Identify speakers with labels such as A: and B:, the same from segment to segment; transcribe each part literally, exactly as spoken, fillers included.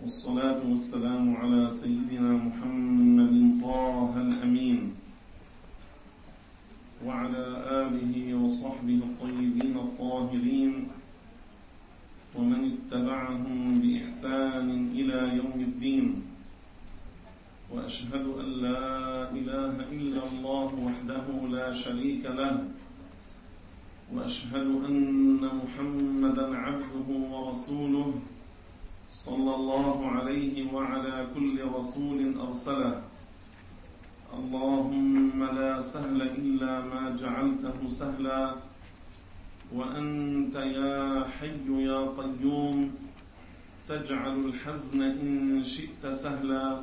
A: والصلاة والسلام على سيدنا محمد طه الأمين وعلى آله وصحبه الطيبين الطاهرين ومن اتبعهم بإحسان إلى يوم الدين. وأشهد أن لا إله إلا الله وحده لا شريك له، وأشهد أن محمدًا عبده ورسوله صلى الله عليه وعلى كل رسول أرسله. اللهم لا سهل إلا ما جعلته سهلا، وأنت يا حي يا قيوم تجعل الحزن إن شئت سهلا.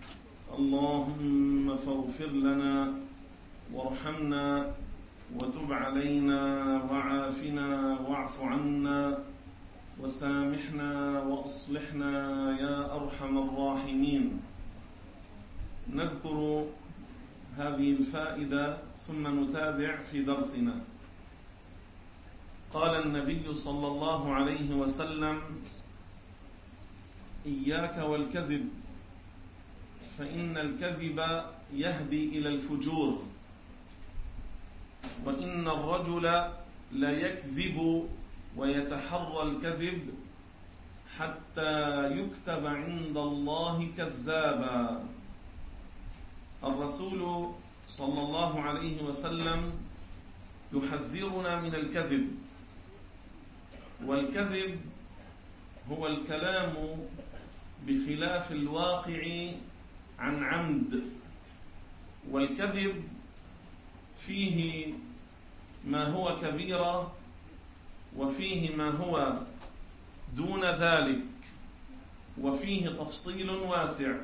A: اللهم فاغفر لنا وارحمنا وتب علينا وعافنا واعف عنا وسامحنا وأصلحنا يا أرحم الراحمين. نذكر هذه الفائدة ثم نتابع في درسنا. قال النبي صلى الله عليه وسلم: إياك والكذب، فإن الكذب يهدي إلى الفجور، وإن الرجل لا يكذب ويتحرى الكذب حتى يكتب عند الله كذابا. الرسول صلى الله عليه وسلم يحذرنا من الكذب، والكذب هو الكلام بخلاف الواقع عن عمد، والكذب فيه ما هو كبيرة وفيه ما هو دون ذلك، وفيه تفصيل واسع،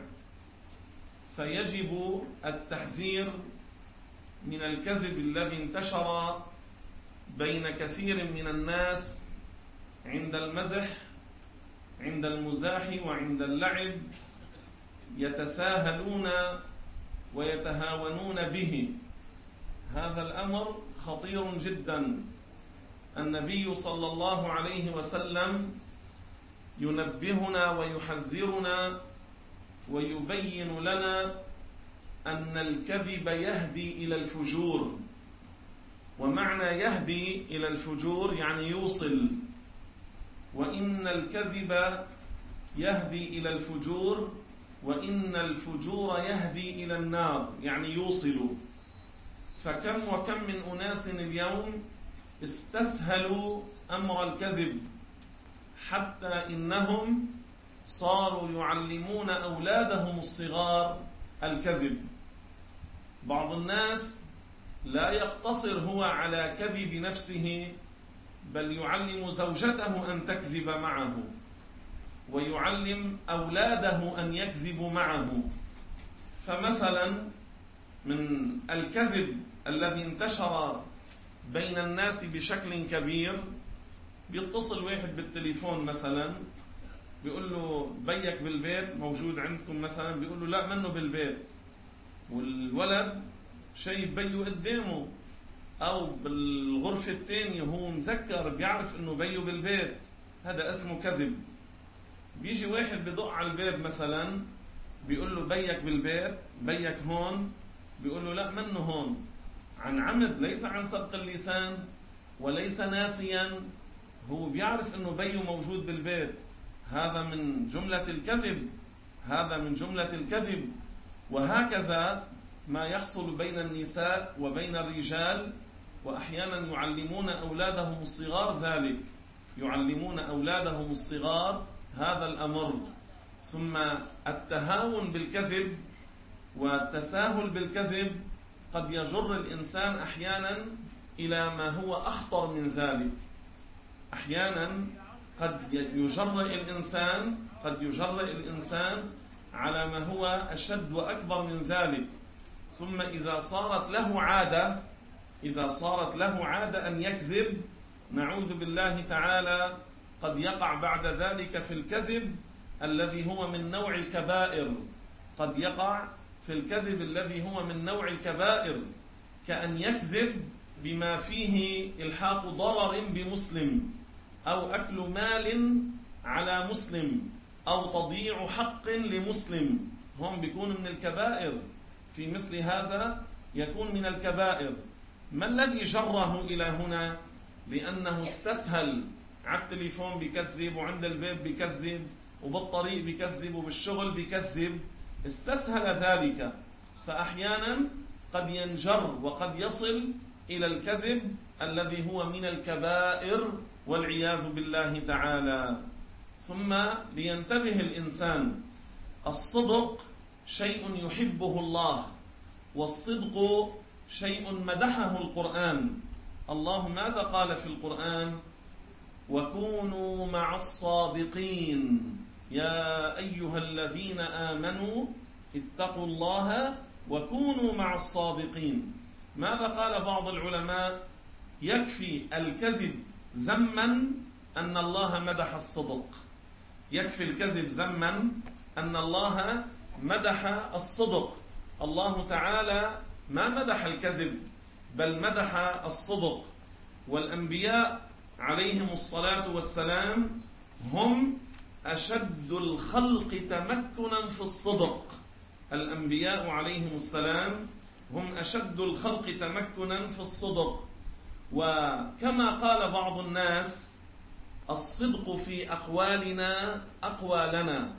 A: فيجب التحذير من الكذب الذي انتشر بين كثير من الناس عند المزح، عند المزاح وعند اللعب، يتساهلون ويتهاونون به. هذا الأمر خطير جدا. النبي صلى الله عليه وسلم ينبهنا ويحذرنا ويبين لنا أن الكذب يهدي إلى الفجور. ومعنى يهدي إلى الفجور يعني يوصل، وإن الكذب يهدي إلى الفجور وإن الفجور يهدي إلى النار، يعني يوصل. فكم وكم من أناس اليوم استسهلوا أمر الكذب، حتى إنهم صاروا يعلمون أولادهم الصغار الكذب. بعض الناس لا يقتصر هو على كذب نفسه، بل يعلم زوجته أن تكذب معه، ويعلم أولاده أن يكذبوا معه. فمثلا من الكذب الذي انتشر بين الناس بشكل كبير، بيتصل واحد بالتليفون مثلا بيقول له بيك بالبيت موجود عندكم مثلا، بيقول له لا منه بالبيت، والولد شايف بيه قدامه أو بالغرفة الثانية هو مذكر بيعرف إنه بيه بالبيت. هذا اسمه كذب. بيجي واحد بدق على الباب مثلا بيقول له بيك بالبيت، بيك هون، بيقول له لا منه هون، عن عمد، ليس عن سبق اللسان وليس ناسيا، هو بيعرف انه بيه موجود بالبيت. هذا من جملة الكذب، هذا من جملة الكذب. وهكذا ما يحصل بين النساء وبين الرجال، وأحيانا يعلمون أولادهم الصغار ذلك، يعلمون أولادهم الصغار هذا الأمر. ثم التهاون بالكذب والتساهل بالكذب قد يجر الإنسان أحيانا إلى ما هو أخطر من ذلك. أحيانا قد يجر الإنسان قد يجر الإنسان على ما هو أشد وأكبر من ذلك. ثم إذا صارت له عادة إذا صارت له عادة أن يكذب، نعوذ بالله تعالى، قد يقع بعد ذلك في الكذب الذي هو من نوع الكبائر. قد يقع في الكذب الذي هو من نوع الكبائر، كأن يكذب بما فيه إلحاق ضرر بمسلم، أو أكل مال على مسلم، أو تضييع حق لمسلم، هم بيكون من الكبائر. في مثل هذا يكون من الكبائر. ما الذي جره إلى هنا؟ لأنه استسهل، على التليفون بيكذب، وعند البيت بيكذب، وبالطريق بيكذب، وبالشغل بيكذب، استسهل ذلك. فأحيانا قد ينجر وقد يصل إلى الكذب الذي هو من الكبائر والعياذ بالله تعالى. ثم لينتبه الإنسان، الصدق شيء يحبه الله، والصدق شيء مدحه القرآن. الله ماذا قال في القرآن؟ وكونوا مع الصادقين يا أيها الذين آمنوا اتقوا الله وكونوا مع الصادقين. ماذا قال بعض العلماء؟ يكفي الكذب ذما أن الله مدح الصدق. يكفي الكذب ذما أن الله مدح الصدق. الله تعالى ما مدح الكذب بل مدح الصدق. والأنبياء عليهم الصلاة والسلام هم أشد الخلق تمكنا في الصدق. الأنبياء عليهم السلام هم أشد الخلق تمكنا في الصدق. وكما قال بعض الناس: الصدق في أقوالنا أقوى لنا،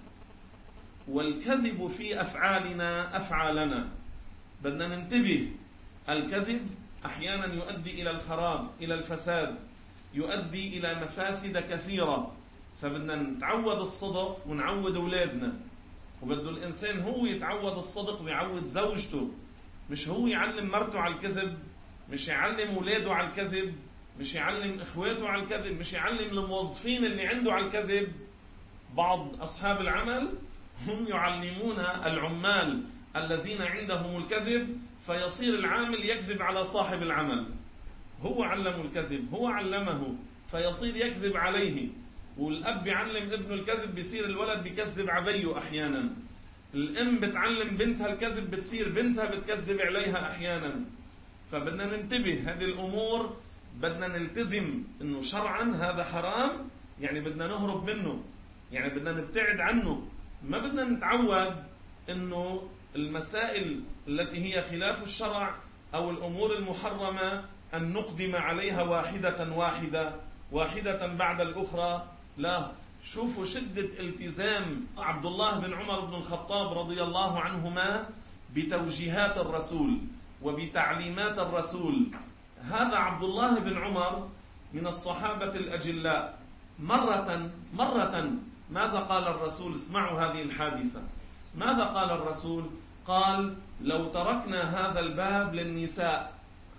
A: والكذب في أفعالنا أفعى لنا. بدنا ننتبه، الكذب أحيانا يؤدي إلى الخراب، إلى الفساد، يؤدي إلى مفاسد كثيرة. فبدنا نتعود الصدق ونعود أولادنا، وبده الإنسان هو يتعود الصدق ويعود زوجته، مش هو يعلم مرته على الكذب، مش يعلم أولاده على الكذب، مش يعلم إخواته على الكذب، مش يعلم الموظفين اللي عنده على الكذب. بعض أصحاب العمل هم يعلمون العمال الذين عندهم الكذب، فيصير العامل يكذب على صاحب العمل. هو علمه الكذب، هو علمه، فيصير يكذب عليه. والأب يعلم ابنه الكذب، بيصير الولد بيكذب عبيه أحيانا. الأم بتعلم بنتها الكذب، بتصير بنتها بتكذب عليها أحيانا. فبدنا ننتبه، هذه الأمور بدنا نلتزم إنه شرعا هذا حرام، يعني بدنا نهرب منه، يعني بدنا نبتعد عنه. ما بدنا نتعود إنه المسائل التي هي خلاف الشرع أو الأمور المحرمة أن نقدم عليها واحدة واحدة واحدة بعد الأخرى. لا، شوفوا شدة التزام عبد الله بن عمر بن الخطاب رضي الله عنهما بتوجيهات الرسول وبتعليمات الرسول. هذا عبد الله بن عمر من الصحابة الأجلاء. مرة مرة ماذا قال الرسول؟ اسمعوا هذه الحادثة. ماذا قال الرسول؟ قال: لو تركنا هذا الباب للنساء،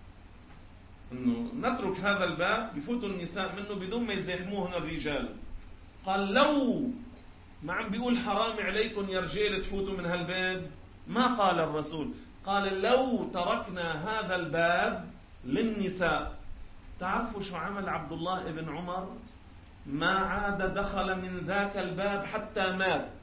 A: إنه نترك هذا الباب بفوتوا النساء منه بدون ما يزاحموهن الرجال. قال: لو ما عم بيقول حرام عليكم يا رجال تفوتوا من هالباب، ما قال الرسول، قال: لو تركنا هذا الباب للنساء. تعرفوا شو عمل عبد الله بن عمر؟ ما عاد دخل من ذاك الباب حتى مات،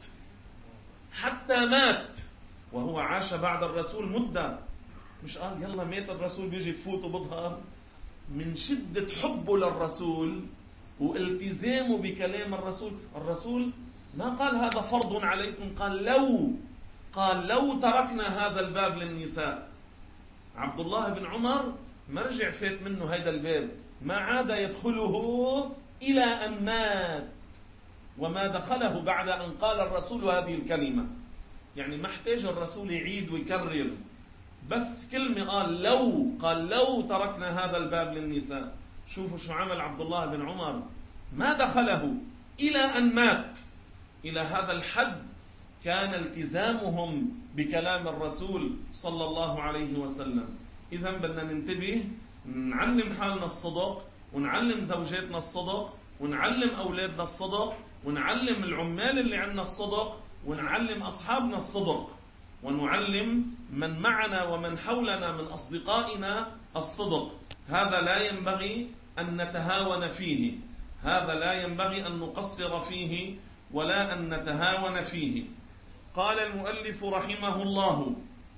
A: حتى مات، وهو عاش بعد الرسول مدة. مش قال يلا مات الرسول بيجي بفوت وبظهر. من شدة حبه للرسول والتزامه بكلام الرسول، الرسول ما قال هذا فرض عليكم، قال لو قال لو تركنا هذا الباب للنساء. عبد الله بن عمر ما رجع فات منه هذا الباب، ما عاد يدخله إلى أن مات، وما دخله بعد أن قال الرسول هذه الكلمة. يعني ما احتاج الرسول يعيد ويكرر، بس كلمة قال لو قال لو تركنا هذا الباب للنساء. شوفوا شو عمل عبد الله بن عمر، ما دخله إلى أن مات. إلى هذا الحد كان التزامهم بكلام الرسول صلى الله عليه وسلم. إذن بدنا ننتبه، نعلم حالنا الصدق، ونعلم زوجاتنا الصدق، ونعلم أولادنا الصدق، ونعلم العمال اللي عندنا الصدق، ونعلم أصحابنا الصدق، ونعلم من معنا ومن حولنا من أصدقائنا الصدق. هذا لا ينبغي أن نتهاون فيه، هذا لا ينبغي أن نقصر فيه ولا أن نتهاون فيه. قال المؤلف رحمه الله: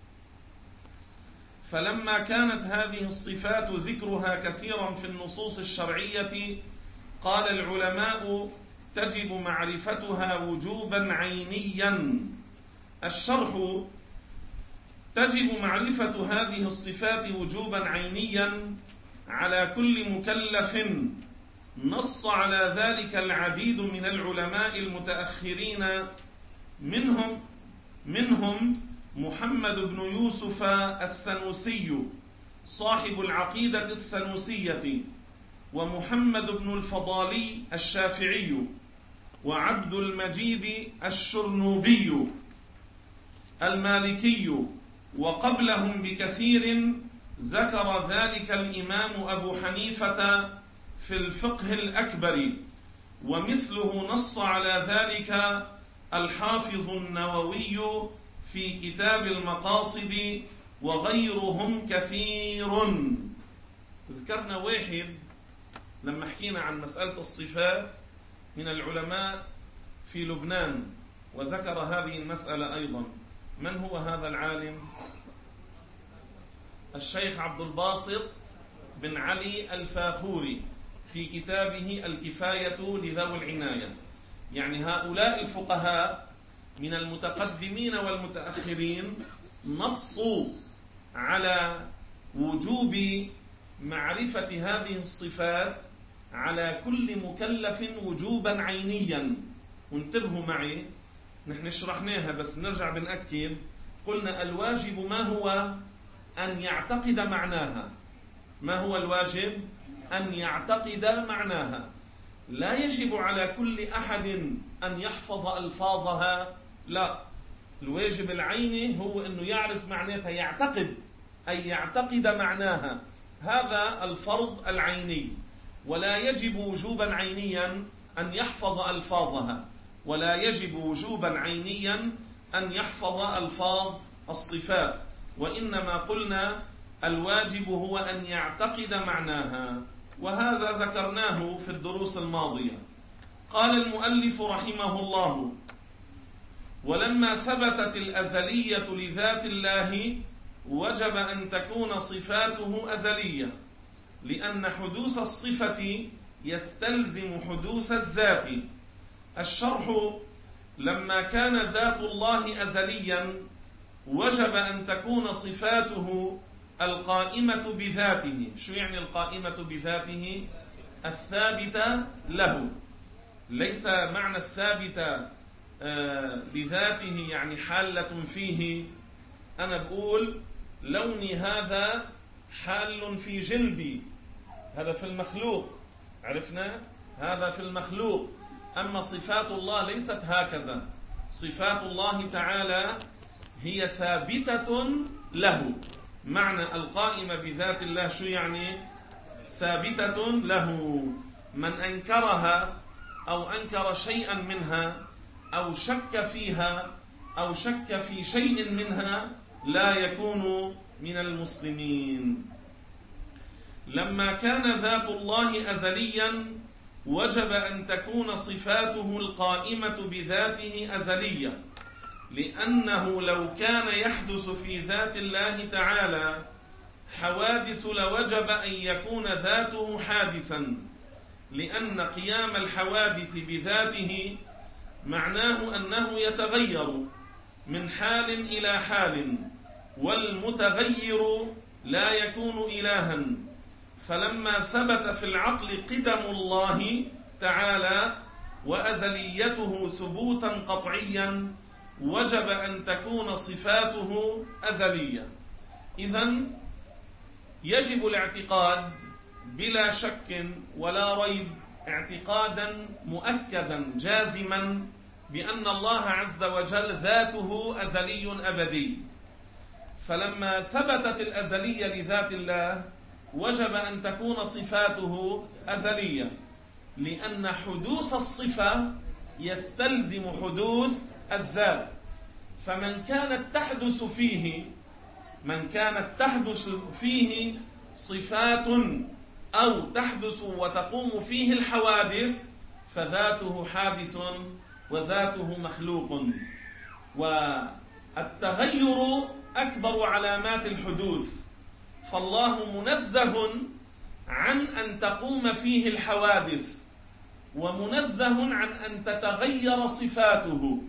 A: فلما كانت هذه الصفات ذكرها كثيرا في النصوص الشرعية، قال العلماء: تجب معرفتها وجوبا عينيا. الشرح: تجب معرفة هذه الصفات وجوبا عينيا على كل مكلف، نص على ذلك العديد من العلماء المتأخرين، منهم منهم محمد بن يوسف السنوسي صاحب العقيدة السنوسية، ومحمد بن الفضالي الشافعي، وعبد المجيد الشرنوبي المالكي، وقبلهم بكثير ذكر ذلك الإمام أبو حنيفة في الفقه الأكبر، ومثله نص على ذلك الحافظ النووي في كتاب المقاصد، وغيرهم كثير. ذكرنا واحد لما حكينا عن مسألة الصفات من العلماء في لبنان، وذكر هذه المسألة أيضا. من هو هذا العالم؟ الشيخ عبد الباسط بن علي الفاخوري في كتابه الكفاية لذوي العناية. يعني هؤلاء الفقهاء من المتقدمين والمتأخرين نصوا على وجوب معرفة هذه الصفات على كل مكلف وجوبا عينيا. وانتبهوا معي، نحن شرحناها بس نرجع بنأكد. قلنا الواجب ما هو؟ أن يعتقد معناها. ما هو الواجب؟ أن يعتقد معناها. لا يجب على كل أحد أن يحفظ ألفاظها، لا، الواجب العيني هو أنه يعرف معناتها، يعتقد، أي يعتقد معناها. هذا الفرض العيني. ولا يجب وجوبا عينيا أن يحفظ ألفاظها، ولا يجب وجوبا عينيا أن يحفظ ألفاظ الصفات، وإنما قلنا الواجب هو أن يعتقد معناها، وهذا ذكرناه في الدروس الماضية. قال المؤلف رحمه الله: ولما ثبتت الأزلية لذات الله وجب أن تكون صفاته أزلية، لأن حدوث الصفة يستلزم حدوث الذات. الشرح: لما كان ذات الله أزليا وجب أن تكون صفاته القائمة بذاته. شو يعني القائمة بذاته؟ الثابتة له. ليس معنى الثابتة بذاته يعني حالة فيه. أنا بقول لوني هذا حال في جلدي، هذا في المخلوق، عرفنا؟ هذا في المخلوق. أما صفات الله ليست هكذا. صفات الله تعالى هي ثابتة له. معنى القائمة بذات الله شو يعني؟ ثابتة له. من أنكرها أو أنكر شيئا منها أو شك فيها أو شك في شيء منها لا يكون من المسلمين. لما كان ذات الله أزليا وجب أن تكون صفاته القائمة بذاته أزلية، لأنه لو كان يحدث في ذات الله تعالى حوادث لوجب أن يكون ذاته حادثا، لأن قيام الحوادث بذاته معناه أنه يتغير من حال إلى حال، والمتغير لا يكون إلها. فلما ثبت في العقل قدم الله تعالى وأزليته ثبوتا قطعيا وجب أن تكون صفاته أزلية. إذن يجب الاعتقاد بلا شك ولا ريب، اعتقادا مؤكدا جازما، بأن الله عز وجل ذاته أزلي أبدي. فلما ثبتت الأزلية لذات الله وجب أن تكون صفاته أزلية، لأن حدوث الصفة يستلزم حدوث الذات. فمن كانت تحدث فيه من كانت تحدث فيه صفات أو تحدث وتقوم فيه الحوادث فذاته حادث وذاته مخلوق. والتغير أكبر علامات الحدوث، فالله منزه عن أن تقوم فيه الحوادث، ومنزه عن أن تتغير صفاته،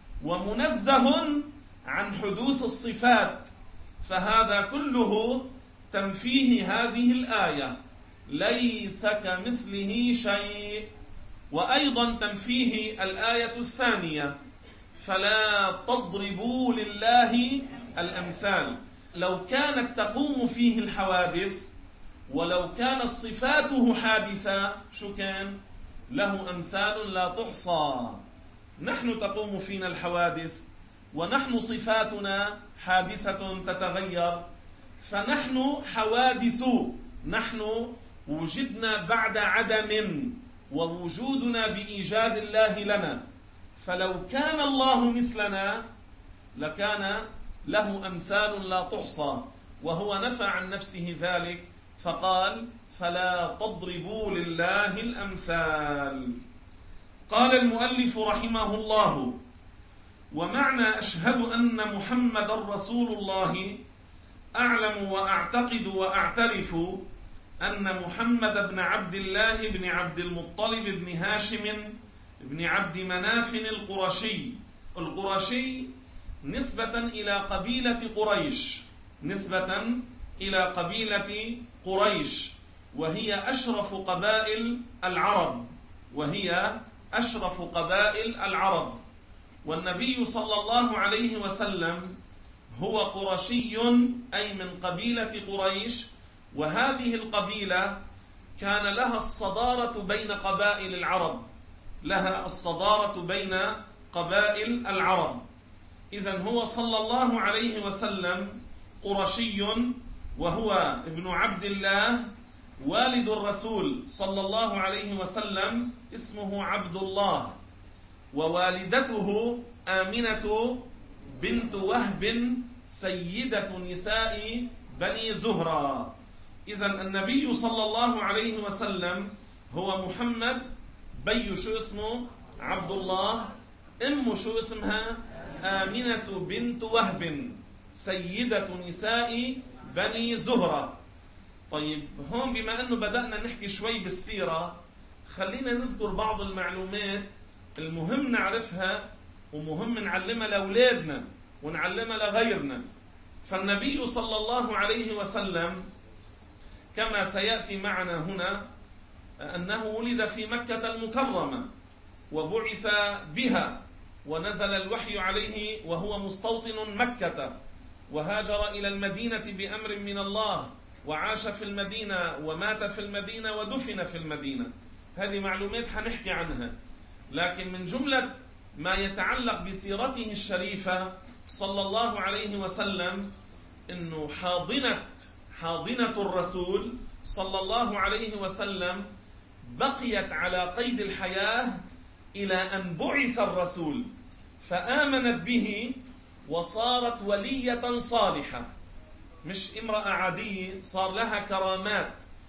A: ومنزه عن حدوث الصفات، فهذا كله تنفيه هذه الآية ليس كمثله شيء. وأيضا تنفيه الآية الثانية فلا تضربوا لله الأمثال. لو كانت تقوم فيه الحوادث ولو كانت صفاته حادثة شو كان؟ له أمثال لا تحصى. نحن تقوم فينا الحوادث ونحن صفاتنا حادثة تتغير، فنحن حوادث، نحن وجدنا بعد عدم ووجودنا بإيجاد الله لنا، فلو كان الله مثلنا لكان له أمثال لا تحصى، وهو نفى عن نفسه ذلك فقال فلا تضربوا لله الأمثال. قال المؤلف رحمه الله: ومعنى أشهد أن محمد رسول الله أعلم وأعتقد وأعترف أن محمد بن عبد الله بن عبد المطلب بن هاشم بن عبد مناف القرشي. القرشي نسبة إلى قبيلة قريش، نسبة إلى قبيلة قريش، وهي أشرف قبائل العرب، وهي أشرف قبائل العرب. والنبي صلى الله عليه وسلم هو قرشي أي من قبيلة قريش، وهذه القبيلة كان لها الصدارة بين قبائل العرب، لها الصدارة بين قبائل العرب. إذن هو صلى الله عليه وسلم قرشي، وهو ابن عبد الله. والد الرسول صلى الله عليه وسلم اسمه عبد الله، ووالدته آمنة بنت وهب سيدة نساء بني زهرة. إذن النبي صلى الله عليه وسلم هو محمد، بي شو اسمه؟ عبد الله، أمه شو اسمها؟ آمنة بنت وهب سيدة نساء بني زهرة. طيب هون بما أنه بدأنا نحكي شوي بالسيرة، خلينا نذكر بعض المعلومات المهم نعرفها ومهم نعلمها لأولادنا ونعلمها لغيرنا. فالنبي صلى الله عليه وسلم كما سيأتي معنا هنا أنه ولد في مكة المكرمة وبعث بها، ونزل الوحي عليه وهو مستوطن مكة، وهاجر إلى المدينة بأمر من الله، وعاش في المدينة ومات في المدينة ودفن في المدينة. هذه معلومات حنحكي عنها، لكن من جملة ما يتعلق بسيرته الشريفة صلى الله عليه وسلم إنه حاضنة حاضنة الرسول صلى الله عليه وسلم بقيت على قيد الحياة إلى أن بعث الرسول، فآمنت به وصارت ولية صالحة، مش امرأة عادية، صار لها كرامات.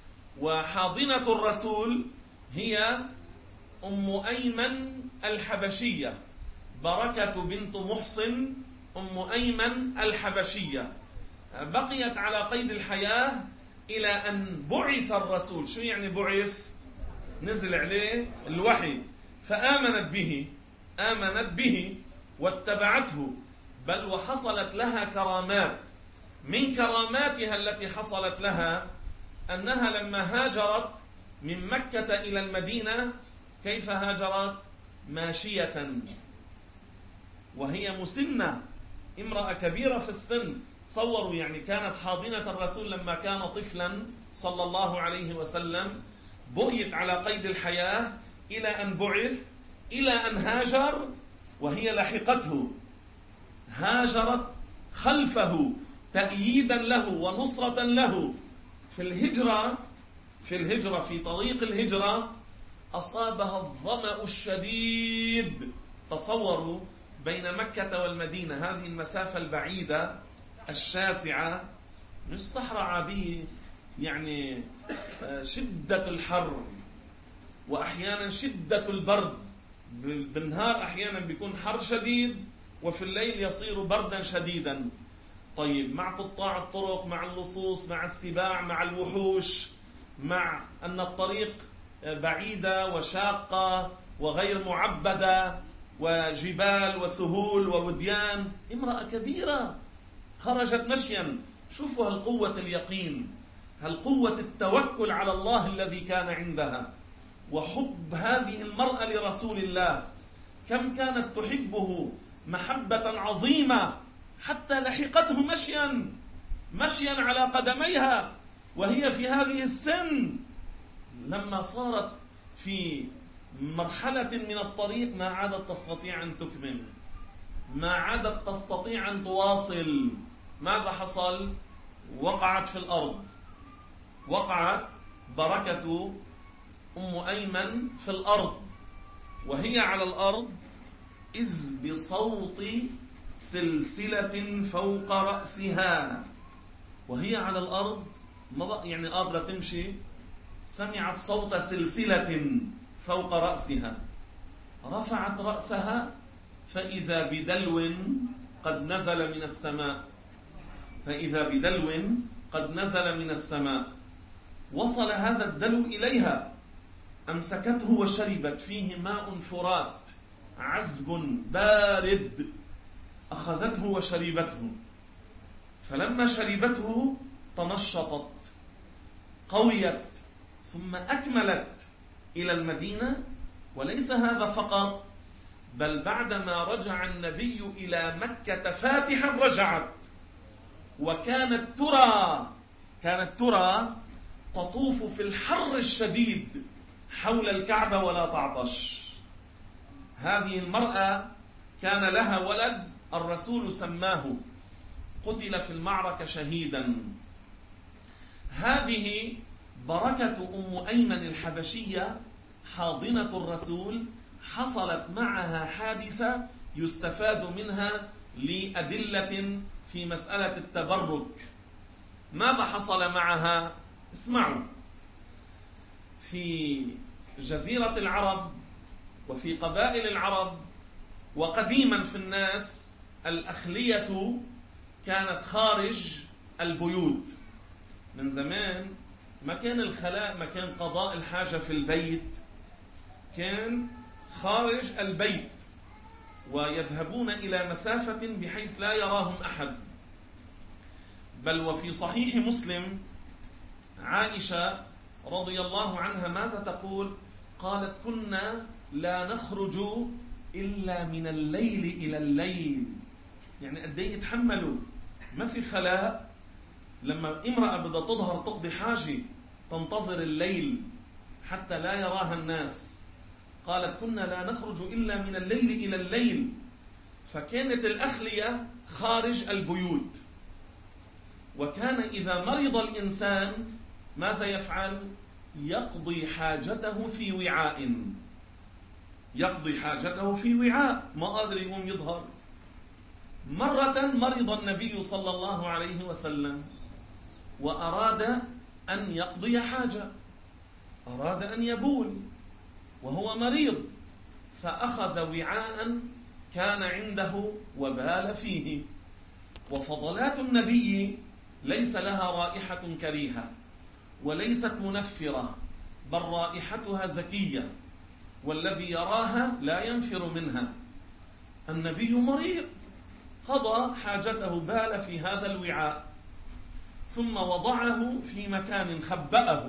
A: وحاضنة الرسول هي أم أيمن الحبشية، بركة بنت محصن أم أيمن الحبشية، بقيت على قيد الحياة إلى أن بعث الرسول. شو يعني بعث؟ نزل عليه الوحي، فآمنت به آمنت به واتبعته، بل وحصلت لها كرامات. من كراماتها التي حصلت لها أنها لما هاجرت من مكة إلى المدينة، كيف هاجرت؟ ماشية، وهي مسنة، امرأة كبيرة في السن. تصوروا يعني كانت حاضنة الرسول لما كان طفلا صلى الله عليه وسلم، بقيت على قيد الحياة إلى أن بعث، إلى أن هاجر، وهي لحقته، هاجرت خلفه تأييدا له ونصرة له. في الهجرة في الهجرة في طريق الهجرة أصابها الظمأ الشديد. تصوروا بين مكة والمدينة هذه المسافة البعيدة الشاسعة، مش صحراء عادية، يعني شدة الحر وأحيانا شدة البرد. بالنهار أحيانا بيكون حر شديد، وفي الليل يصير بردا شديدا. طيب مع قطاع الطرق، مع اللصوص، مع السباع، مع الوحوش، مع أن الطريق بعيدة وشاقة وغير معبدة وجبال وسهول ووديان، امرأة كبيرة خرجت مشيا. شوفوا هالقوة اليقين، هالقوة التوكل على الله الذي كان عندها، وحب هذه المرأة لرسول الله. كم كانت تحبه محبة عظيمة حتى لحقته مشيا مشيا على قدميها وهي في هذه السن. لما صارت في مرحلة من الطريق ما عادت تستطيع أن تكمل، ما عادت تستطيع أن تواصل. ماذا حصل؟ وقعت في الأرض، وقعت بركة أم أيمن في الأرض، وهي على الأرض إذ بصوت سلسلة فوق رأسها. وهي على الأرض ما بقى يعني قادرة تمشي، سمعت صوت سلسلة فوق رأسها، رفعت رأسها فإذا بدلو قد نزل من السماء، فإذا بدلو قد نزل من السماء. وصل هذا الدلو إليها، أمسكته وشربت، فيه ماء فرات عذب بارد، أخذته وشربته. فلما شربته تنشطت، قويت، ثم أكملت إلى المدينة. وليس هذا فقط، بل بعدما رجع النبي إلى مكة فاتحا رجعت، وكانت ترى كانت ترى تطوف في الحر الشديد حول الكعبة ولا تعطش. هذه المرأة كان لها ولد الرسول سماه، قتل في المعركة شهيدا. هذه بركة أم أيمن الحبشية حاضنة الرسول، حصلت معها حادثة يستفاد منها لأدلة في مسألة التبرك. ماذا حصل معها؟ اسمعوا. في جزيرة العرب وفي قبائل العرب وقديما في الناس، الأخلية كانت خارج البيوت. من زمان ما كان الخلاء، ما كان قضاء الحاجة في البيت، كان خارج البيت، ويذهبون إلى مسافة بحيث لا يراهم أحد. بل وفي صحيح مسلم عائشة رضي الله عنها ماذا تقول؟ قالت: كنا لا نخرج إلا من الليل إلى الليل. يعني قد ايه يتحملوا، ما في خلاء. لما امرأة بدها تظهر تقضي حاجة تنتظر الليل حتى لا يراها الناس. قالت: كنا لا نخرج إلا من الليل إلى الليل. فكانت الأخلية خارج البيوت. وكان إذا مرض الإنسان ماذا يفعل؟ يقضي حاجته في وعاء، يقضي حاجته في وعاء، ما قادر يقوم يظهر. مرة مرض النبي صلى الله عليه وسلم وأراد أن يقضي حاجة، أراد أن يبول وهو مريض، فأخذ وعاء كان عنده وبال فيه. وفضلات النبي ليس لها رائحة كريهة وليست منفرة، بل رائحتها زكية، والذي يراها لا ينفر منها. النبي مريض، قضى حاجته، بال في هذا الوعاء، ثم وضعه في مكان، خبأه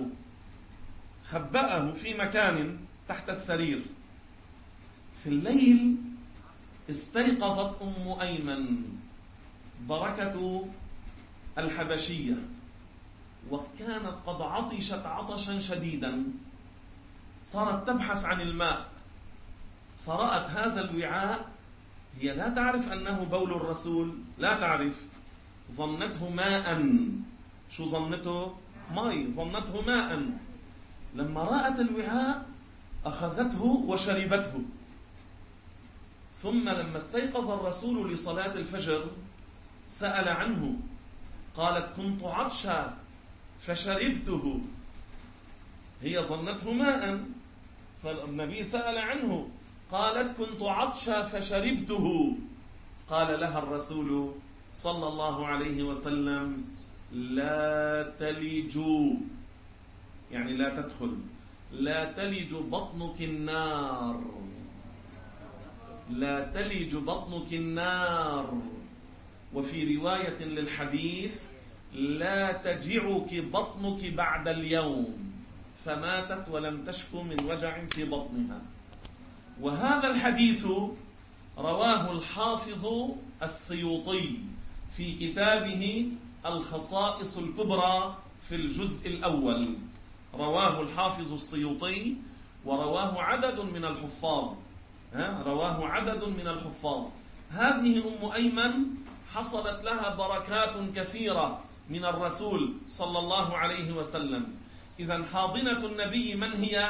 A: خبأه في مكان تحت السرير. في الليل استيقظت أم أيمن بركة الحبشية، وكانت قد عطشت عطشا شديدا، صارت تبحث عن الماء، فرأت هذا الوعاء. هي لا تعرف أنه بول الرسول، لا تعرف، ظنته ماء. شو ظنته؟ ماء، ظنته ماء. لما رأت الوعاء أخذته وشربته. ثم لما استيقظ الرسول لصلاة الفجر سأل عنه، قالت: كنت عطشا فشربته. هي ظنته ماء، فالنبي سأل عنه، قالت: كنت عطشا فشربته. قال لها الرسول صلى الله عليه وسلم: لا تلجوا، يعني لا تدخل، لا تلج بطنك النار، لا تلج بطنك النار. وفي رواية للحديث لا تجعك بطنك بعد اليوم، فماتت ولم تشكو من وجع في بطنها. وهذا الحديث رواه الحافظ السيوطي في كتابه الخصائص الكبرى في الجزء الأول. رواه الحافظ السيوطي ورواه عدد من الحفاظ، ها؟ رواه عدد من الحفاظ. هذه أم أيمن حصلت لها بركات كثيرة من الرسول صلى الله عليه وسلم. إذن حاضنة النبي من هي؟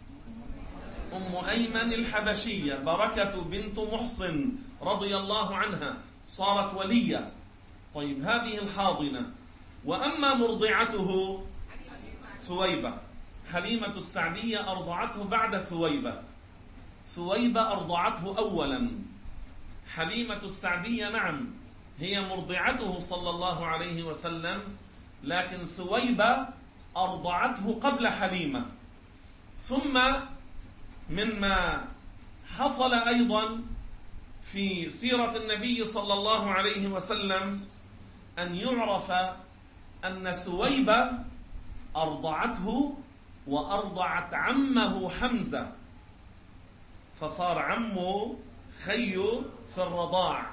A: أم أيمن الحبشية، بركة بنت محصن رضي الله عنها، صارت ولية. طيب، هذه الحاضنة. وأما مرضعته ثويبة، حليمة السعدية أرضعته بعد ثويبة. ثويبة أرضعته أولا، حليمة السعدية نعم هي مرضعته صلى الله عليه وسلم، لكن ثويبة أرضعته قبل حليمة. ثم مما حصل أيضا في سيرة النبي صلى الله عليه وسلم أن يعرف أن ثويبة أرضعته وأرضعت عمه حمزة، فصار عمه خيه في الرضاع.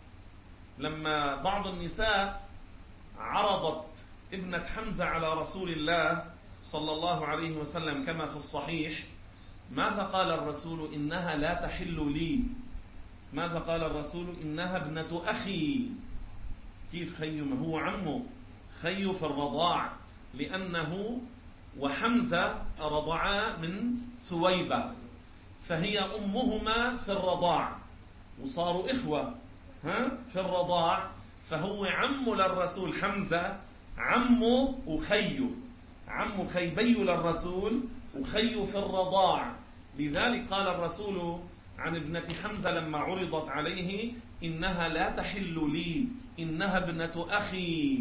A: لما بعض النساء عرضت ابنة حمزة على رسول الله صلى الله عليه وسلم كما في الصحيح، ماذا قال الرسول؟ إنها لا تحل لي. ماذا قال الرسول؟ إنها ابنة أخي. كيف خيه؟ ما هو عمه، خيه في الرضاع، لأنه وحمزة رضعا من ثويبة، فهي أمهما في الرضاع وصاروا إخوة ها في الرضاع. فهو عم للرسول حمزة، عمه وخيه، عم خيبي للرسول وخيه في الرضاع. لذلك قال الرسول عن ابنة حمزة لما عرضت عليه إنها لا تحل لي، إنها ابنة أخي.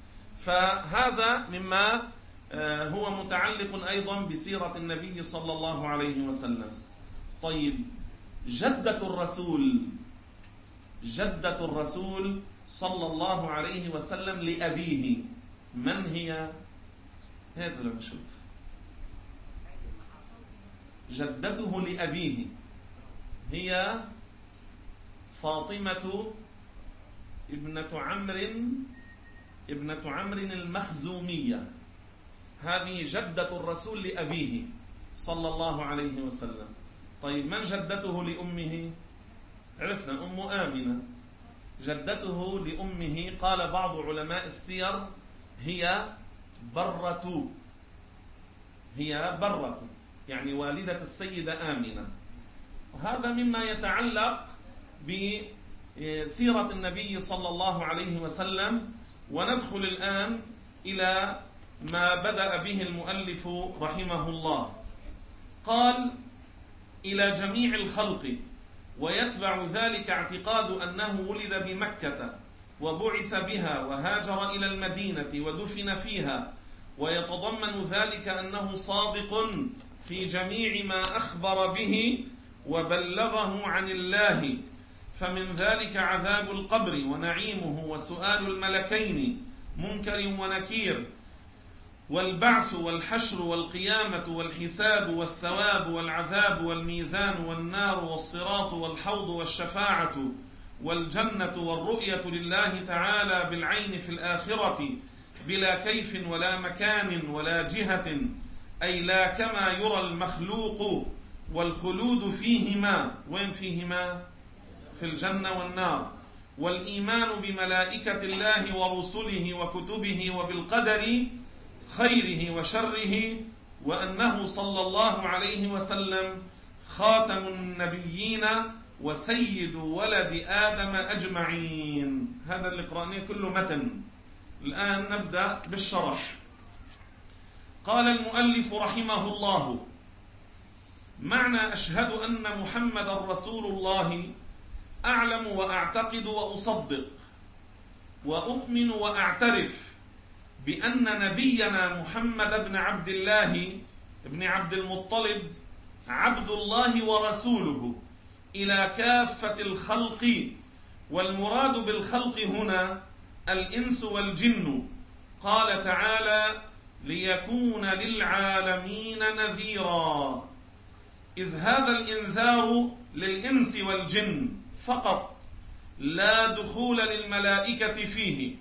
A: فهذا مما هو متعلق أيضا بسيرة النبي صلى الله عليه وسلم. طيب، جدة الرسول، جدة الرسول صلى الله عليه وسلم لأبيه من هي؟ هذا لما نشوف جدته لأبيه هي فاطمة ابنة عمرو ابنة عمرو المخزومية. هذه جدة الرسول لأبيه صلى الله عليه وسلم. طيب، من جدته لأمه؟ عرفنا أم آمنة. جدته لأمه قال بعض علماء السير هي برة، هي برة يعني والدة السيدة آمنة. وهذا مما يتعلق بسيرة النبي صلى الله عليه وسلم. وندخل الآن إلى ما بدأ به المؤلف رحمه الله. قال: إلى جميع الخلق، ويتبع ذلك اعتقاد أنه ولد بمكة وبعث بها وهاجر إلى المدينة ودفن فيها، ويتضمن ذلك أنه صادق في جميع ما أخبر به وبلغه عن الله، فمن ذلك عذاب القبر ونعيمه وسؤال الملكين منكر ونكير، والبعث والحشر والقيامة والحساب والثواب والعذاب والميزان والنار والصراط والحوض والشفاعة والجنة والرؤية لله تعالى بالعين في الآخرة بلا كيف ولا مكان ولا جهة، أي لا كما يرى المخلوق، والخلود فيهما. وين فيهما؟ في الجنة والنار. والإيمان بملائكة الله ورسله وكتبه وبالقدر خيره وشره، وأنه صلى الله عليه وسلم خاتم النبيين وسيد ولد آدم أجمعين. هذا اللي قرأناه كله متن. الآن نبدأ بالشرح. قال المؤلف رحمه الله: معنى أشهد أن محمد رسول الله أعلم وأعتقد وأصدق وأؤمن وأعترف بأن نبينا محمد بن عبد الله بن عبد المطلب عبد الله ورسوله إلى كافة الخلق، والمراد بالخلق هنا الإنس والجن. قال تعالى: ليكون للعالمين نذيرا، إذ هذا الإنذار للإنس والجن فقط، لا دخول للملائكة فيه،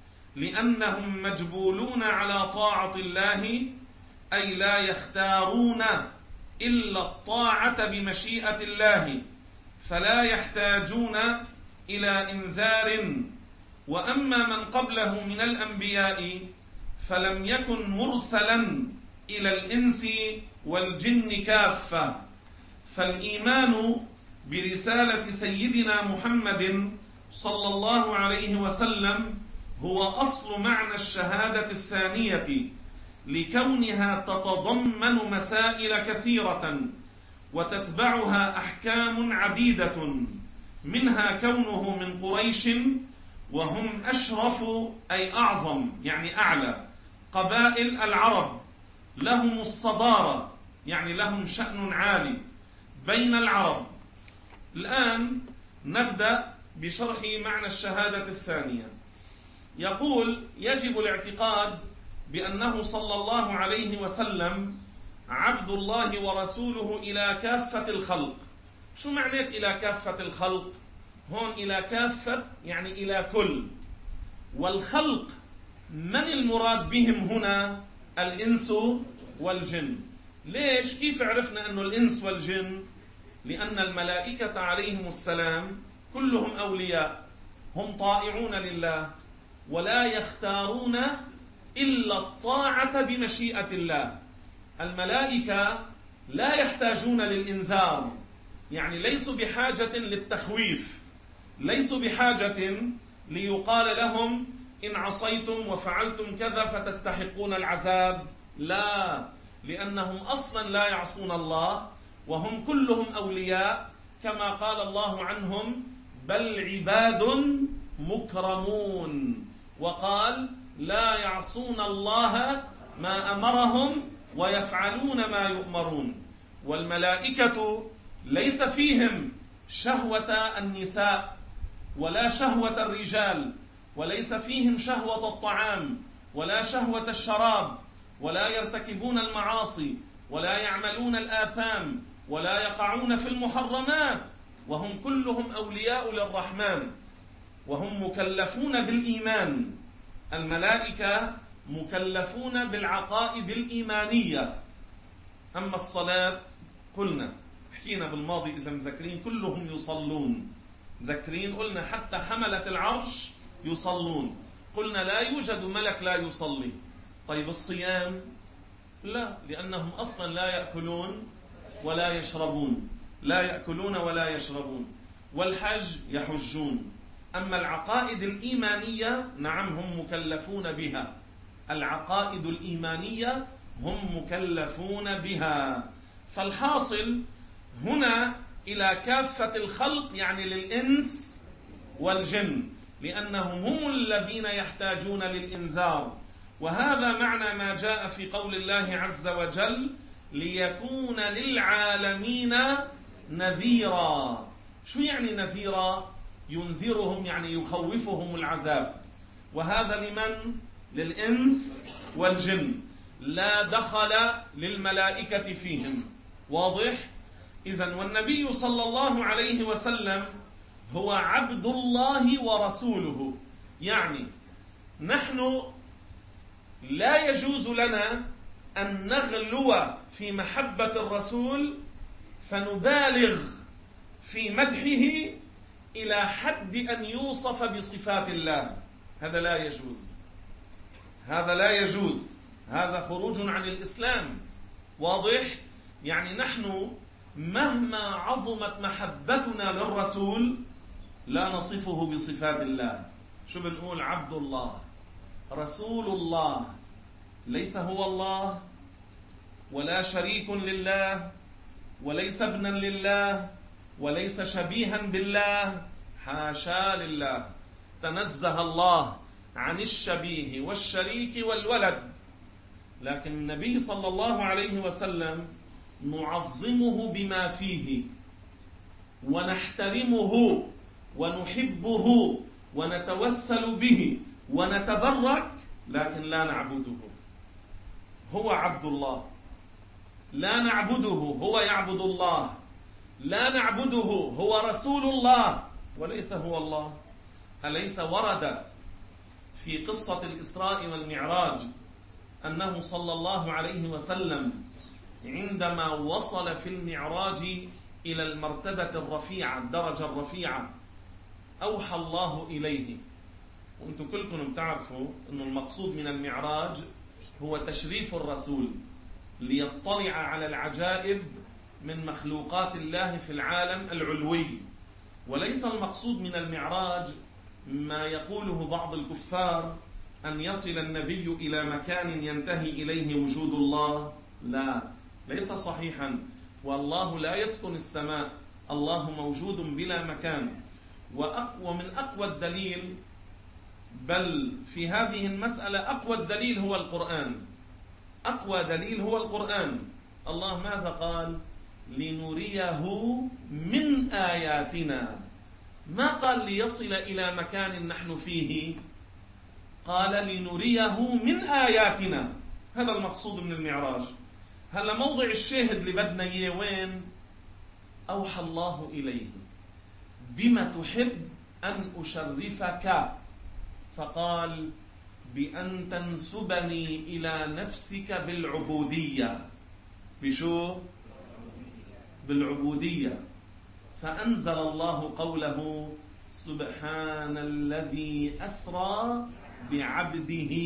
A: لأنهم مجبولون على طاعة الله، أي لا يختارون إلا الطاعة بمشيئة الله، فلا يحتاجون إلى إنذار. وأما من قبله من الأنبياء فلم يكن مرسلا إلى الإنس والجن كافة. فالإيمان برسالة سيدنا محمد صلى الله عليه وسلم هو أصل معنى الشهادة الثانية، لكونها تتضمن مسائل كثيرة وتتبعها أحكام عديدة، منها كونه من قريش، وهم أشرف أي أعظم يعني أعلى قبائل العرب، لهم الصدارة يعني لهم شأن عالي بين العرب. الآن نبدأ بشرح معنى الشهادة الثانية. يقول: يجب الاعتقاد بأنه صلى الله عليه وسلم عبد الله ورسوله إلى كافة الخلق. شو معنيت إلى كافة الخلق؟ هون إلى كافة يعني إلى كل، والخلق من المراد بهم هنا؟ الإنس والجن. ليش؟ كيف عرفنا أنه الإنس والجن؟ لأن الملائكة عليهم السلام كلهم أولياء، هم طائعون لله، ولا يختارون إلا الطاعة بمشيئة الله. الملائكة لا يحتاجون للإنذار، يعني ليسوا بحاجة للتخويف، ليسوا بحاجة ليقال لهم إن عصيتم وفعلتم كذا فتستحقون العذاب، لا، لأنهم أصلا لا يعصون الله، وهم كلهم أولياء، كما قال الله عنهم: بل عباد مكرمون. وقال: لا يعصون الله ما أمرهم ويفعلون ما يؤمرون. والملائكة ليس فيهم شهوة النساء ولا شهوة الرجال، وليس فيهم شهوة الطعام ولا شهوة الشراب، ولا يرتكبون المعاصي ولا يعملون الآثام ولا يقعون في المحرمات، وهم كلهم أولياء للرحمن، وهم مكلفون بالإيمان. الملائكة مكلفون بالعقائد الإيمانية. أما الصلاة قلنا حكينا بالماضي إذا مذكرين كلهم يصلون، مذكرين قلنا حتى حملة العرش يصلون، قلنا لا يوجد ملك لا يصلي. طيب الصيام لا، لأنهم أصلا لا يأكلون ولا يشربون، لا يأكلون ولا يشربون. والحج يحجون. أما العقائد الإيمانية نعم هم مكلفون بها، العقائد الإيمانية هم مكلفون بها. فالحاصل هنا إلى كافة الخلق يعني للإنس والجن، لأنهم هم الذين يحتاجون للإنذار. وهذا معنى ما جاء في قول الله عز وجل: ليكون للعالمين نذيرا. شو يعني نذيرا؟ ينذرهم يعني يخوفهم العذاب. وهذا لمن؟ للإنس والجن، لا دخل للملائكة فيهم. واضح؟ إذن والنبي صلى الله عليه وسلم هو عبد الله ورسوله، يعني نحن لا يجوز لنا أن نغلو في محبة الرسول فنبالغ في مدحه إلى حد أن يوصف بصفات الله، هذا لا يجوز، هذا لا يجوز، هذا خروج عن الإسلام. واضح؟ يعني نحن مهما عظمت محبتنا للرسول لا نصفه بصفات الله. شو بنقول؟ عبد الله، رسول الله، ليس هو الله ولا شريك لله وليس ابنا لله وليس شبيها بالله، حاشا لله، تنزه الله عن الشبيه والشريك والولد. لكن النبي صلى الله عليه وسلم نعظمه بما فيه ونحترمه ونحبه ونتوسل به ونتبرك، لكن لا نعبده. هو عبد الله، لا نعبده، هو يعبد الله. لا نعبده، هو رسول الله وليس هو الله. أليس ورد في قصة الإسراء والمعراج أنه صلى الله عليه وسلم عندما وصل في المعراج إلى المرتبة الرفيعة، الدرجة الرفيعة، أوحى الله إليه. وأنتم كلكم بتعرفوا أن المقصود من المعراج هو تشريف الرسول ليطلع على العجائب من مخلوقات الله في العالم العلوي، وليس المقصود من المعراج ما يقوله بعض الكفار أن يصل النبي إلى مكان ينتهي إليه وجود الله. لا، ليس صحيحا. والله لا يسكن السماء، الله موجود بلا مكان. وأقوى من أقوى الدليل، بل في هذه المسألة أقوى الدليل هو القرآن. أقوى دليل هو القرآن. الله ماذا قال؟ لنريه من آياتنا. ما قال ليصل إلى مكان نحن فيه، قال لنريه من آياتنا. هذا المقصود من المعراج. هلا موضع الشاهد اللي بدنا إياه وين؟ أوحى الله إليه بما تحب أن أشرفك، فقال بأن تنسبني إلى نفسك بالعبودية. بشو؟ بالعبودية. فأنزل الله قوله سبحان الذي أسرى بعبده.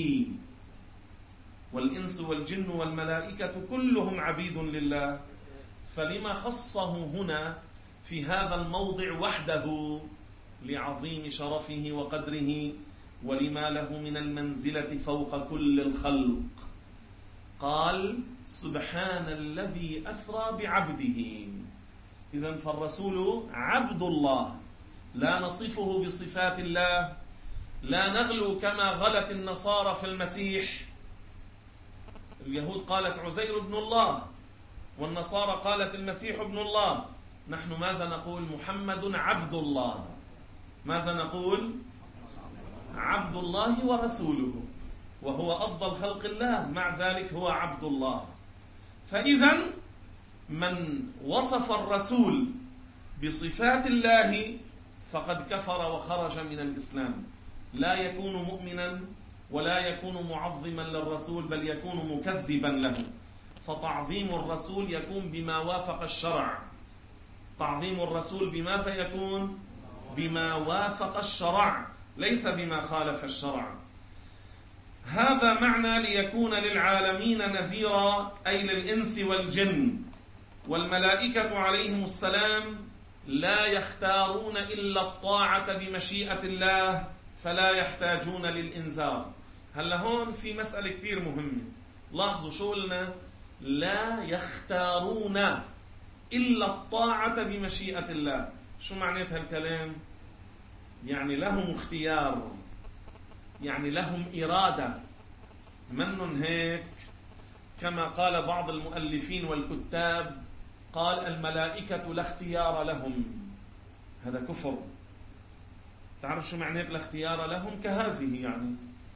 A: والإنس والجن والملائكة كلهم عبيد لله، فلما خصه هنا في هذا الموضع وحده؟ لعظيم شرفه وقدره، ولما له من المنزلة فوق كل الخلق. قال سبحان الذي أسرى بعبده. إذن فالرسول عبد الله، لا نصفه بصفات الله، لا نغلو كما غلت النصارى في المسيح. اليهود قالت عزير ابن الله، والنصارى قالت المسيح ابن الله. نحن ماذا نقول؟ محمد عبد الله. ماذا نقول؟ عبد الله ورسوله، وهو أفضل خلق الله، مع ذلك هو عبد الله. فإذا من وصف الرسول بصفات الله فقد كفر وخرج من الإسلام. لا يكون مؤمنا ولا يكون معظما للرسول، بل يكون مكذبا له. فتعظيم الرسول يكون بما وافق الشرع. تعظيم الرسول بماذا يكون؟ بما وافق الشرع، ليس بما خالف الشرع. هذا معنى ليكون للعالمين نذيرا، أي للإنس والجن. والملائكة عليهم السلام لا يختارون إلا الطاعة بمشيئة الله، فلا يحتاجون للإنذار. هلا هون في مسألة كتير مهمة. لاحظوا شو قلنا؟ لا يختارون إلا الطاعة بمشيئة الله. شو معنات هالكلام؟ يعني لهم اختيار، يعني لهم إرادة. من هيك كما قال بعض المؤلفين والكتاب، قال الملائكة لا اختيار لهم. هذا كفر. تعرف شو معنات لا اختيار لهم؟ كهذه يعني.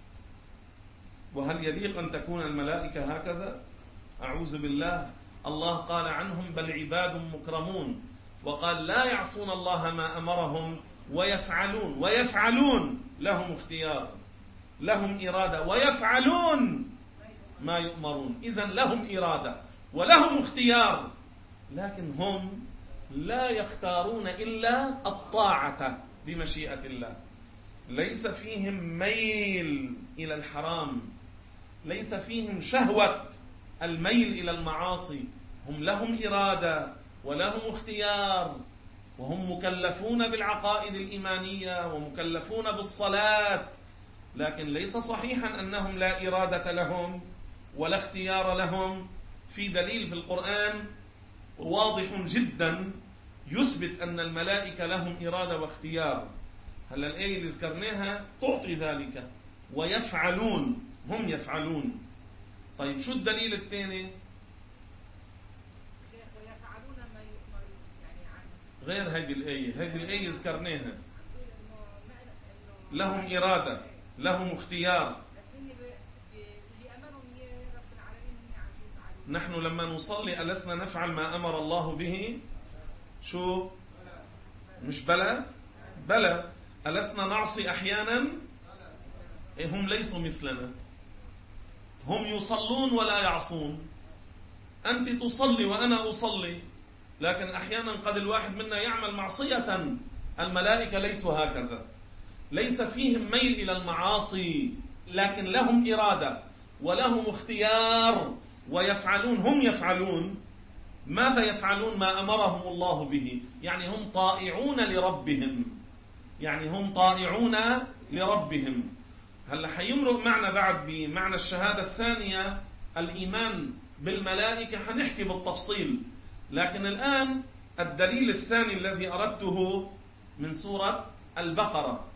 A: وهل يليق أن تكون الملائكة هكذا؟ أعوذ بالله. الله قال عنهم بل عباد مكرمون، وقال لا يعصون الله ما أمرهم ويفعلون. ويفعلون لهم اختيار، لهم إرادة، ويفعلون ما يؤمرون. إذن لهم إرادة ولهم اختيار، لكن هم لا يختارون إلا الطاعة بمشيئة الله. ليس فيهم ميل إلى الحرام، ليس فيهم شهوة الميل إلى المعاصي. هم لهم إرادة ولهم اختيار، وهم مكلفون بالعقائد الإيمانية ومكلفون بالصلاة. لكن ليس صحيحا أنهم لا إرادة لهم ولا اختيار لهم. في دليل في القرآن واضح جدا يثبت أن الملائكة لهم إرادة واختيار. هلا الآية اللي ذكرناها تعطي ذلك. ويفعلون، هم يفعلون. طيب شو الدليل الثاني؟ غير هذه الآية، هذه الآية ذكرناها، لهم إرادة، لهم اختيار. نحن لما نصلي ألسنا نفعل ما أمر الله به؟ شو؟ مش بلى؟ بلى. ألسنا نعصي أحيانا؟ هم ليسوا مثلنا، هم يصلون ولا يعصون. أنت تصلي وأنا أصلي، لكن أحيانا قد الواحد منا يعمل معصية. الملائكة ليسوا هكذا، ليس فيهم ميل إلى المعاصي، لكن لهم إرادة ولهم اختيار ويفعلون. هم يفعلون ماذا؟ يفعلون ما أمرهم الله به، يعني هم طائعون لربهم، يعني هم طائعون لربهم. هلا حيمرق معنا بعد بمعنى الشهادة الثانية الإيمان بالملائكة، حنحكي بالتفصيل. لكن الآن الدليل الثاني الذي أردته من سورة البقرة،